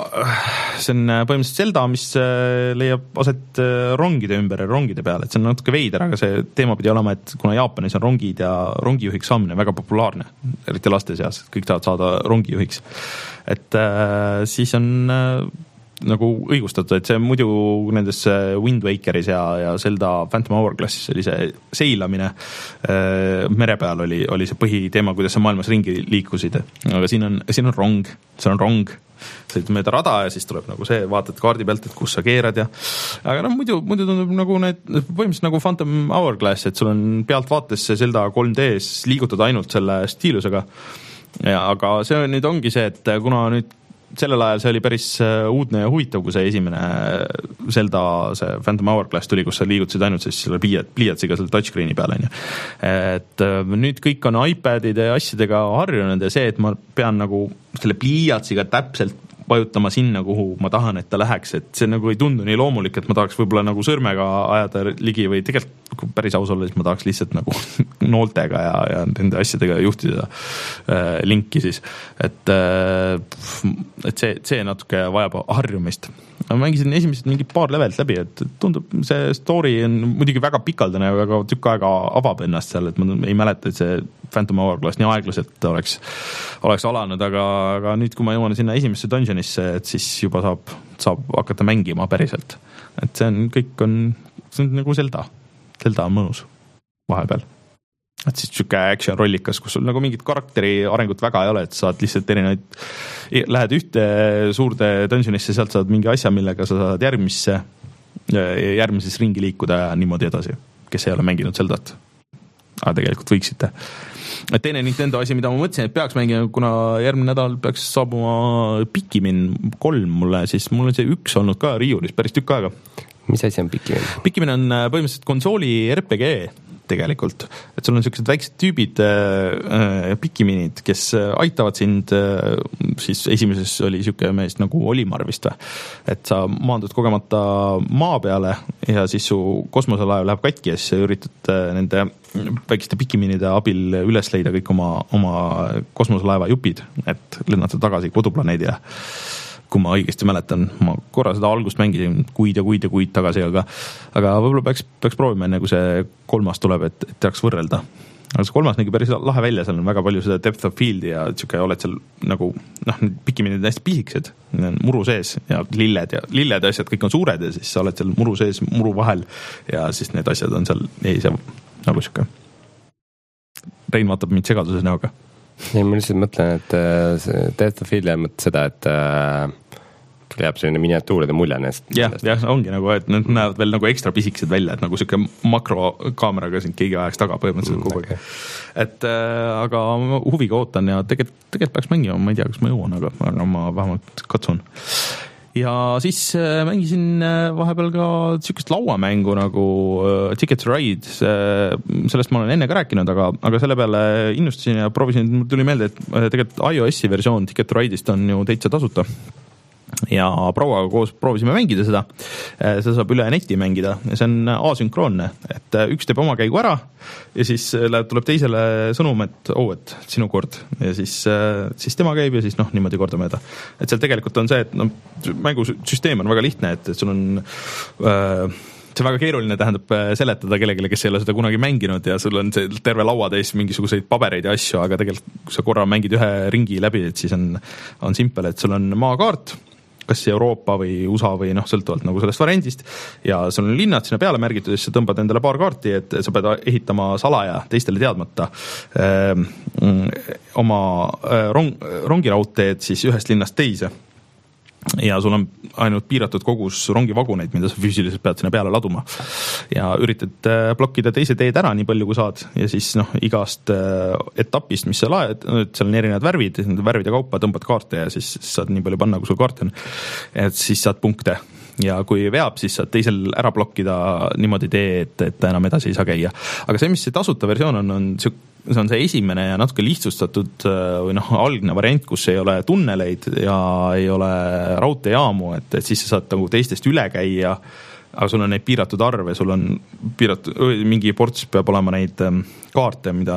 see on põhimõtteliselt Zelda, mis leiab aset rongide ümber ja rongide peale, et see on natuke veider, aga see teema pidi olema, et kuna Jaapanis on rongid ja rongijuhiks saamine väga populaarne, eriti laste seas, kõik tahavad saada rongijuhiks. Et siis on nagu õigustatud, et see muidu nendes Wind Wakeris ja, ja Zelda Phantom Hourglassis oli see seilamine äh, mere peal oli, oli see põhiteema, kuidas sa maailmas ringi liikusid, aga siin on, siin on rong, see on rong, sõid mööda rada ja siis tuleb nagu see, vaatad kaardi pealt, et kus sa keerad ja aga noh, muidu, muidu tundub nagu need põhimõtteliselt nagu Phantom Hourglass, et sul on pealtvaates see Zelda kolm D-s liigutad ainult selle stiilusega ja aga see nüüd ongi see, et kuna nüüd sellel ajal see oli päris uudne ja huvitav, kui see esimene Zelda, see Phantom Hourglass tuli, kus sa liigutasid ainult siis selle pliiat, pliiatsiga selle touchscreeni peale. Et nüüd kõik on iPadide ja asjadega harjunud ja see, et ma pean nagu selle pliiatsiga täpselt vajutama sinna, kuhu ma tahan, et ta läheks, et see nagu ei tundu nii loomulik, et ma tahaks võib-olla nagu sõrmega ajada ligi või tegelikult päris aus olla, siis ma tahaks lihtsalt nagu nooltega ja, ja nende asjadega juhtida äh, linki siis, et, äh, et see, see natuke vajab harjumist. Ma mängisin esimesed mingi paar levelt läbi, et tundub, see story on muidugi väga pikaldane ja väga tükk aega avab ennast seal, et ma ei mäleta, et see Phantom Hourglass nii aeglaselt oleks, oleks alanud, aga, aga nüüd, kui ma jõuan sinna esimesse dungeonisse, et siis juba saab, saab hakata mängima päriselt. Et see on, kõik on, see on nagu Zelda. Zelda on mõnus vahepeal. Et siis siuke action rollikas, kus sul nagu mingit karakteri arengut väga ei ole, et saad lihtsalt erinevaid, lähed ühte suurde dungeonisse, sealt saad mingi asja, millega sa saad järgmisse, järgmises ringi liikuda ja niimoodi edasi, kes ei ole mänginud Zeldat. aga tegelikult võiksite. Teine Nintendo asi, mida ma mõtlesin, et peaks mängima, kuna järgmine nädal peaks saabuma Pikmin kolm mulle, siis mul on see üks olnud ka riiulis päris tükk aega. Mis asi on Pikmin? Pikmin on põhimõtteliselt konsooli R P G tegelikult, et sul on sellised väiksed tüübid äh, Pikminid, kes aitavad sind äh, siis esimeses oli siuke mees nagu Olimar vist või, et sa maandud kogemata maa peale ja siis su kosmoselaev läheb katki ja siis sa üritad äh, nende väikeste Pikminide abil üles leida kõik oma, oma kosmoselaeva jupid, et lennata tagasi koduplaneedile. Kui ma õigesti mäletan, ma korra seda algust mängisin kuid ja kuid ja kuid tagasi, aga, aga võib-olla peaks, peaks proovima enne, kui see kolmas tuleb, et, et teaks võrrelda. Aga see kolmas nägi päris lahe välja, seal on väga palju seda depth of field'i ja tšuke oled seal nagu, noh, Pikminid on hästi pisikesed, muru sees ja lilled ja lilled ja asjad, kõik on suured ja siis sa oled seal muru sees, muru vahel ja siis need asjad on seal ees ja nagu tšuke. Rein vaatab mind segaduses näoga. Ei, ma lihtsalt mõtlen, et see Death of Field jääb mõte seda, et jääb selline miniatuuride mulje neist. Jah, jah, ongi nagu, et need näevad veel nagu ekstra pisikesed välja, et nagu siuke makrokaameraga sind keegi ajaks taga põhimõtteliselt kogu aeg. Et äh, aga huviga ootan ja tegelikult, tegelikult peaks mängima, ma ei tea, kas ma jõuan, aga, aga ma vähemalt katsun. Ja siis äh, mängisin äh, vahepeal ka siukest lauamängu nagu äh, Ticket to Ride, äh, sellest ma olen enne ka rääkinud, aga, aga selle peale innustasin ja proovisin, mul tuli meelde, et äh, tegelikult iOS-i versioon Ticket to Ride'ist on ju täitsa tasuta. Ja prouaga koos proovisime mängida seda, seda saab üle neti mängida ja see on asünkroonne, et üks teeb oma käigu ära ja siis tuleb teisele sõnum, et oo, oh, et sinu kord ja siis, siis tema käib ja siis noh, niimoodi kordamööda. Et seal tegelikult on see, et no, mängusüsteem on väga lihtne, et, et sul on äh, see on väga keeruline, tähendab seletada kellelegi, kes ei ole seda kunagi mänginud ja sul on see terve laua täis mingisuguseid pabereid ja asju, aga tegelikult kui sa korra mängid ühe ringi läbi, et siis on, on simpel, et sul on maakaart, kas Euroopa või U S A või noh, sõltuvalt nagu sellest variandist ja sul on linnad sinna peale märgitud ja siis sa tõmbad endale paar kaarti, et sa pead ehitama salaja teistele teadmata öö, oma rong, rongiraudteed siis ühest linnast teise ja sul on ainult piiratud kogus rongivaguneid, mida sa füüsiliselt pead sinna peale laduma ja üritad blokkida teise teed ära nii palju kui saad ja siis noh, igast etapist, mis sa laed, seal on erinevad värvid, värvide kaupa tõmbad kaarte ja siis saad nii palju panna, kui sul kaarte on, et siis saad punkte ja kui veab, siis saad teisel ära blokkida niimoodi tee, et, et enam edasi ei saa käia. Aga see, mis see tasuta versioon on, on see see on see esimene ja natuke lihtsustatud või noh, algne variant, kus ei ole tunneleid ja ei ole raudteejaamu, et, et siis sa saad nagu teistest üle käia, aga sul on neid piiratud arve, sul on piiratud, mingi ports peab olema neid kaarte, mida,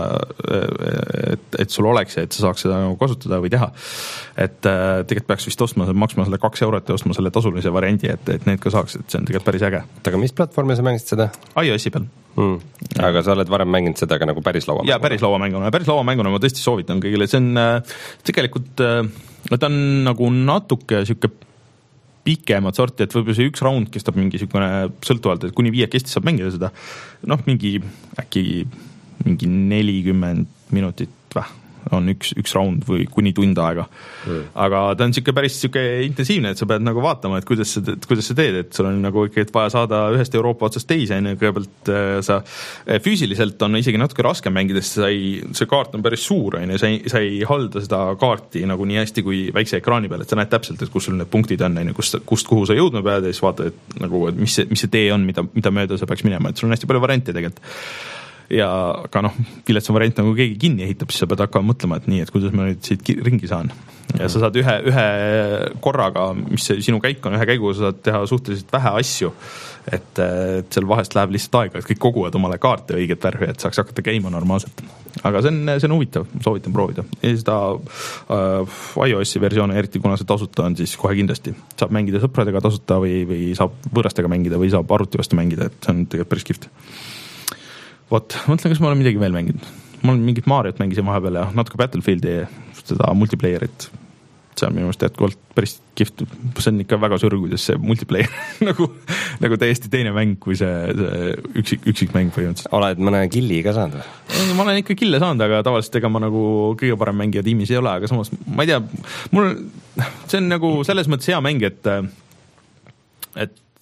et, et sul oleks ja et sa saaks seda nagu kasutada või teha. Et tegelikult peaks vist ostma, maksma selle kaks eurot ja ostma selle tasulise variandi, et, et need ka saaks, et see on tegelikult päris äge. Aga mis platvormi sa mängisid seda? iOS-i peal. Hmm. Aga sa oled varem mänginud seda ka nagu päris lauamänguna? Jaa, päris lauamänguna. Päris lauamänguna ma tõesti soovitan kõigile. See on tegelikult, ta on nagu natuke siuke pikemat sorti, et võib-olla see üks round kestab mingi siukene sõltuvalt, et kuni viiekesti saab mängida seda. Noh, mingi äkki mingi nelikümmend minutit või on üks, üks round või kuni tund aega. Mm. Aga ta on siuke päris siuke intensiivne, et sa pead nagu vaatama, et kuidas sa, kuidas sa teed, et sul on nagu ikka vaja saada ühest Euroopa otsast teise, enne kõigepealt sa füüsiliselt on isegi natuke raske mängida, sest sa ei, see kaart on päris suur, on, sa, ei, sa ei halda seda kaarti nagu nii hästi kui väikse ekraani peal, et sa näed täpselt, et kus sul need punktid on, kust, kust kuhu sa jõudma pead ja siis vaatad, et nagu, et mis see, mis see tee on, mida, mida mööda sa peaks minema, et sul on hästi palju variante tegelikult. Ja aga noh, viletsam variant nagu keegi kinni ehitab, siis sa pead hakkama mõtlema, et nii, et kuidas ma nüüd siit ringi saan. Ja sa saad ühe, ühe korraga, mis sinu käik on, ühe käigu sa saad teha suhteliselt vähe asju, et, et seal vahest läheb lihtsalt aega, et kõik koguvad omale kaarte õiget värvi, et saaks hakata käima normaalselt. Aga see on, see on huvitav, soovitan proovida. Ja seda uh, iOS-i versiooni, eriti kuna see tasuta on, siis kohe kindlasti saab mängida sõpradega tasuta või, või saab võõrastega mängida või saab arvuti vastu mängida, et see on tegelikult päris kihvt. Vot, mõtlen, kas ma olen midagi veel mänginud. Ma olen mingit Mariot mängisin vahepeal ja natuke Battlefieldi, seda multiplayerit. See on minu meelest jätkuvalt päris kihvt. See on ikka väga sürg, kuidas see multiplayer nagu, nagu täiesti teine mäng kui see, see üksik, üksik mäng põhimõtteliselt. Oled mõne killi ka saanud või? Ma olen ikka kille saanud, aga tavaliselt ega ma nagu kõige parem mängija tiimis ei ole, aga samas ma ei tea, mul see on nagu selles mõttes hea mäng, et et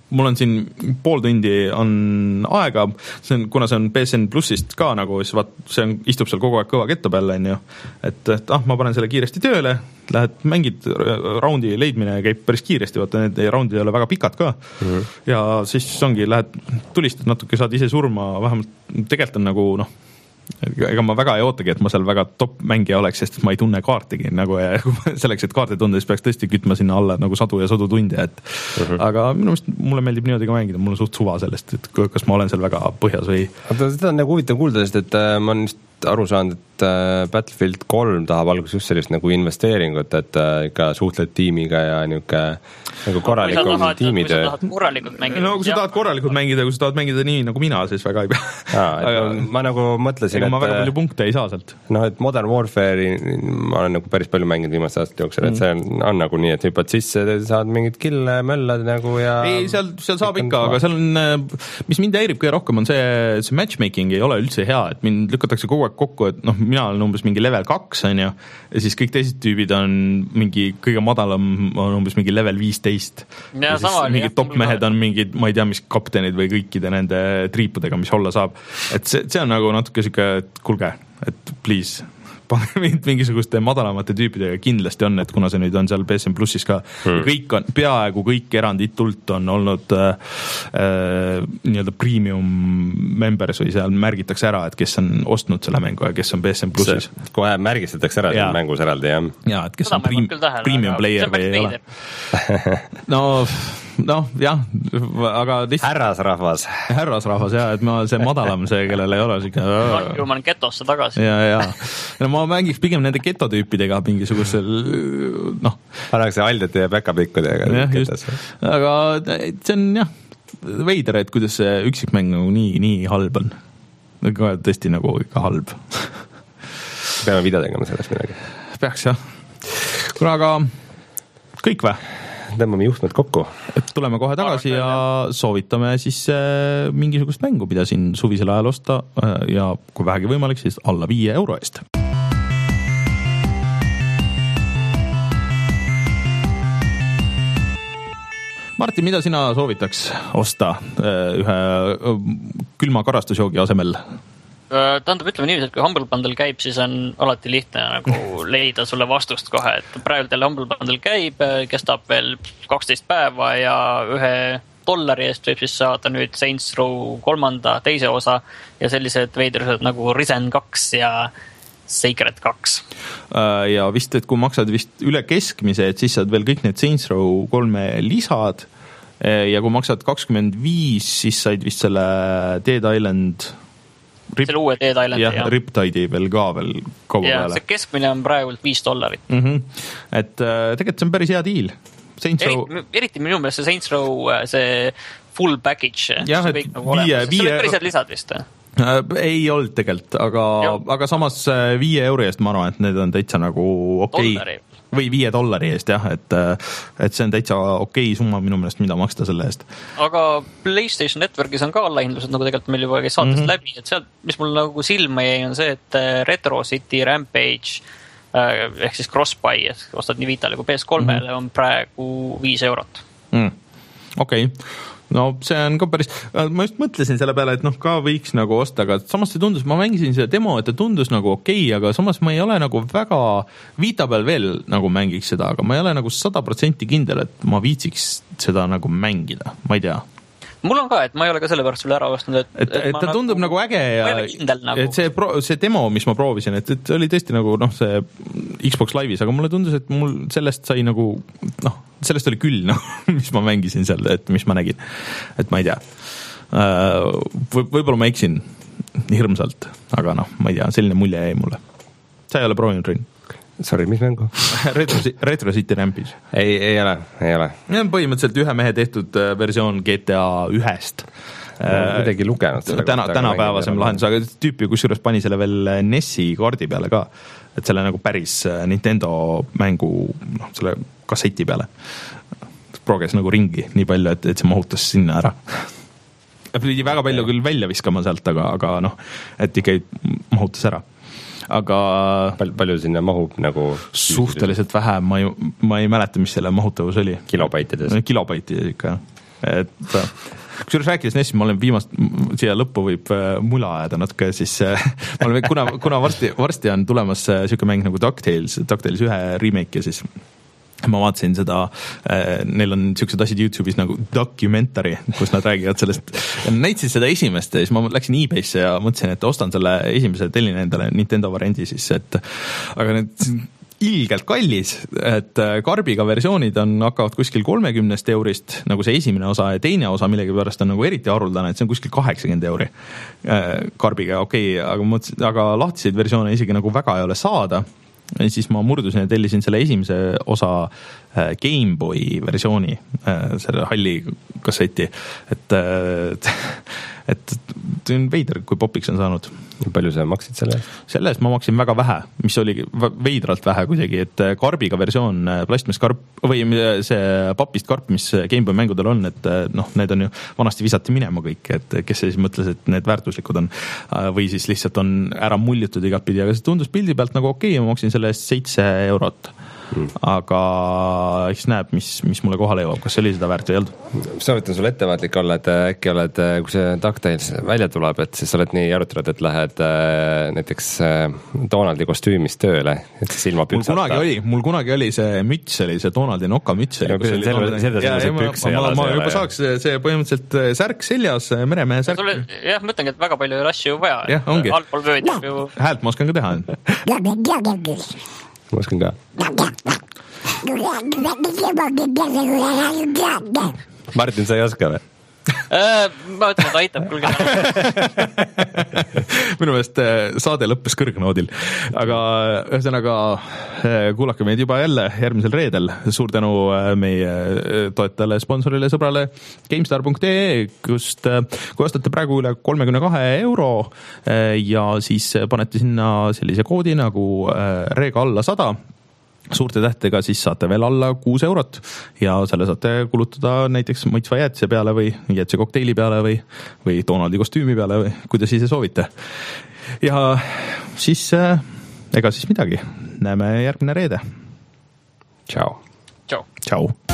mul on siin pool tundi on aega, see on, kuna see on P S N plussist ka nagu, siis vaat, see on, istub seal kogu aeg kõva ketta peal, on ju, et, et ah, ma panen selle kiiresti tööle, lähed mängid, raundi leidmine käib päris kiiresti, vaata need raundid ei ole väga pikad ka mm-hmm. ja siis ongi, lähed tulistad natuke, saad ise surma, vähemalt tegelikult on nagu noh, ega ma väga ei ootagi, et ma seal väga top mängija oleks, sest ma ei tunne kaartigi nagu ja selleks, et kaarte tunda, siis peaks tõesti kütma sinna alla nagu sadu ja sadu tunde, et uh-huh. aga minu meelest mulle meeldib niimoodi ka mängida, mul on suht suva sellest, et kas ma olen seal väga põhjas või. Aga seda on nagu huvitav kuulda, sest et ma olen just aru saanud, et Battlefield kolm tahab alguses just sellist nagu investeeringut, et ikka suhtled tiimiga ja niuke nagu korralikum no, tiimitöö. Kui sa tahad korralikult mängida. No kui sa tahad korralikult mängida, kui sa tahad mängida nii nagu mina, siis väga ei pea. Aa, aga, ma nagu mõtlesin, et ma väga palju punkte ei saa sealt. No, et Modern Warfare'i ma olen nagu päris palju mänginud viimaste aastate jooksul, et see on, on nagu nii, et hüppad sisse, saad mingid kille, möllad nagu ja... Ei, seal, seal saab ikka, aga seal on, mis mind häirib kõige rohkem on see, see matchmaking ei ole üldse hea, et mind lükatakse kogu aeg kokku, et noh, mina olen umbes mingi level kaks, on ju, ja siis kõik teised tüübid on mingi kõige madalam on umbes mingi level viisteist. Ja, ja siis mingid top-mehed on mingid, ma ei tea, mis kaptenid või kõikide nende triipudega, mis olla saab. Et see, see on nagu natuke siuke, et kulge, et please, mingisuguste madalamate tüüpidega kindlasti on, et kuna see nüüd on seal P S N plussis ka, hmm. kõik on, peaaegu kõik eranditult on olnud äh, äh, nii-öelda premium members või seal märgitakse ära, et kes on ostnud selle mängu ja kes on P S N plussis. Kohe märgistatakse ära ja. Mängus eraldi, jah? Ja, et kes Seda on prim, tähele, premium player või ei ole. no, noh, jah, aga lihtsalt... Härrasrahvas. Härrasrahvas, jah, et ma see madalam see, kellel ei ole siuke... Ma olen getosse tagasi. Ja, ja. ja ma mängiks pigem nende getotüüpidega mingisugusel, noh. Annaks aldjate ja päkapikkudega. Jah, just. Aga see on, jah, veider, et kuidas see üksikmäng nagu nii, nii halb on. Tõesti nagu ikka halb. Peame video tegema sellest midagi. Peaks, jah. Kuna aga kõik või? Tõmbame juhtmed kokku. Et tuleme kohe tagasi ja soovitame siis äh, mingisugust mängu, mida siin suvisel ajal osta äh, ja kui vähegi võimalik, siis alla viie euro eest. Martin, mida sina soovitaks osta äh, ühe äh, külma karastusjoogi asemel? Tähendab, ütleme niiviisi, et kui Humble Bundle käib, siis on alati lihtne nagu leida sulle vastust kohe, et praegu teil Humble Bundle käib, kestab veel kaksteist päeva ja ühe dollari eest võib siis saada nüüd Saints Row kolmanda teise osa ja sellised veidrused nagu Risen kaks ja Sacred kaks. Ja vist, et kui maksad vist üle keskmise, et siis saad veel kõik need Saints Row kolme lisad ja kui maksad kakskümmend viis, siis said vist selle Dead Island Rip, selle uue Dead Islandi, jah. jah. Riptide'i veel ka veel kaua ja, peale. See keskmine on praegult viis dollarit. Mm-hmm. Et äh, tegelikult see on päris hea diil. Eri, eriti minu meelest see Saints Row, see full package. Jah, et nagu viie... See on päris head lisad vist. Äh, ei olnud tegelikult, aga, aga samas viie euri eest ma arvan, et need on täitsa nagu okei. Okay. Või viie dollari eest, jah, et, et see on täitsa okei summa minu meelest, mida maksta selle eest. Aga PlayStation Networkis on ka allahindlused, nagu tegelikult meil juba käis saatest mm-hmm. läbi, et seal, mis mul nagu silma jäi, on see, et Retro City Rampage ehk siis cross-buy, et ostad nii Vitale kui P S kolmele mm-hmm. on praegu viis eurot. Mm. Okei. Okay. No see on ka päris, ma just mõtlesin selle peale, et noh, ka võiks nagu osta, aga samas see tundus, ma mängisin seda demo, et ta tundus nagu okei, aga samas ma ei ole nagu väga Vita peal veel nagu mängiks seda, aga ma ei ole nagu sada protsenti kindel, et ma viitsiks seda nagu mängida, ma ei tea. Mul on ka, et ma ei ole ka selle pärast üle ära ostnud, et, et, et, et ta tundub nagu, nagu äge ja nagu. Et see, pro, see demo, mis ma proovisin, et, et oli tõesti nagu noh, see Xbox Live'is, aga mulle tundus, et mul sellest sai nagu noh, sellest oli küll, noh, mis ma mängisin seal, et mis ma nägin, et ma ei tea Või, võib-olla ma eksin hirmsalt, aga noh, ma ei tea, selline mulje jäi mulle. Sa ei ole proovinud, Rein? Sorry, mis mängu? Retro, Retro City Rampage. Ei, ei ole, ei ole. Ja on põhimõtteliselt ühe mehe tehtud versioon G T A ühest. Ma midagi lugenud selle täna, tänapäevasem lahendus, aga tüüpi kusjuures pani selle veel N E S-i kaardi peale ka, et selle nagu päris Nintendo mängu noh, selle kasseti peale prooges nagu ringi nii palju, et, et see mahutas sinna ära. Pidi väga palju küll välja viskama sealt, aga, aga noh, et ikka mahutas ära. Aga Pal, palju sinna mahub nagu suhteliselt vähe, ma ei, ma ei mäleta, mis selle mahutavus oli. Kilobaitides? Kilobaitides ikka, jah. et kusjuures rääkides Nessist, ma olen viimast, siia lõppu võib mula ajada natuke, siis ma olen, kuna, kuna varsti, varsti on tulemas siuke mäng nagu DuckTales, DuckTales ühe remake ja siis ma vaatasin seda, neil on siuksed asjad YouTube'is nagu documentary, kus nad räägivad sellest, näitasid seda esimest ja siis ma läksin eBay'sse ja mõtlesin, et ostan selle esimese, tellin endale Nintendo variandi siis, et aga need ilgelt kallis, et karbiga versioonid on, hakkavad kuskil kolmekümnest eurist, nagu see esimene osa ja teine osa millegipärast on nagu eriti haruldane, et see on kuskil kaheksakümmend euri karbiga, okei okay,, aga mõtlesin, aga lahtiseid versioone isegi nagu väga ei ole saada. Ja siis ma murdusin ja tellisin selle esimese osa Gameboy versiooni, selle halli kasseti, et, et, et see on veider, kui popiks on saanud. Palju sa maksid selle eest? Selle eest ma maksin väga vähe, mis oli veidralt vähe kuidagi, et karbiga versioon, plastmasskarp või see papist karp, mis Gameboy mängudel on, et noh, need on ju vanasti visati minema kõik, et kes siis mõtles, et need väärtuslikud on või siis lihtsalt on ära muljutud igat pidi, aga see tundus pildi pealt nagu okei, ma maksin selle eest seitse eurot. Hmm. Aga eks näeb, mis, mis mulle kohale jõuab, kas see oli seda väärt või ei olnud. Soovitan sul ettevaatlik olla, et äkki oled, kui see DuckTales välja tuleb, et siis oled nii arutanud, et lähed näiteks Donaldi kostüümis tööle, et siis ilma püksata. Mul kunagi oli, mul kunagi oli see müts, oli see Donaldi noka müts. Ja, kui see oli, seda see pükse ma, ma juba saaks see põhimõtteliselt särk seljas, meremehe särk. Sulle, jah, ma ütlengi, et väga palju asju ju vaja. Jah, ongi. Allpool vöödib ju. Häält ma oskan ka teha. Ma oskan ka. Martin, sa ei oska või? Ma ütlen, et aitab kulge. Minu meelest saade lõppes kõrgnoodil, aga ühesõnaga kuulake meid juba jälle järgmisel reedel. Suur tänu meie toetajale, sponsorile, sõbrale GameStar punkt ee, kust kui ostate praegu üle kolmekümne kahe euro ja siis panete sinna sellise koodi nagu reega alla sada, suurte tähtedega, siis saate veel alla kuus eurot ja selle saate kulutada näiteks mõitsva jäätise peale või jäätise kokteili peale või, või Donaldi kostüümi peale või kuidas ise soovite. Ja siis ega siis midagi. Näeme järgmine reede. Ciao. Ciao. Ciao.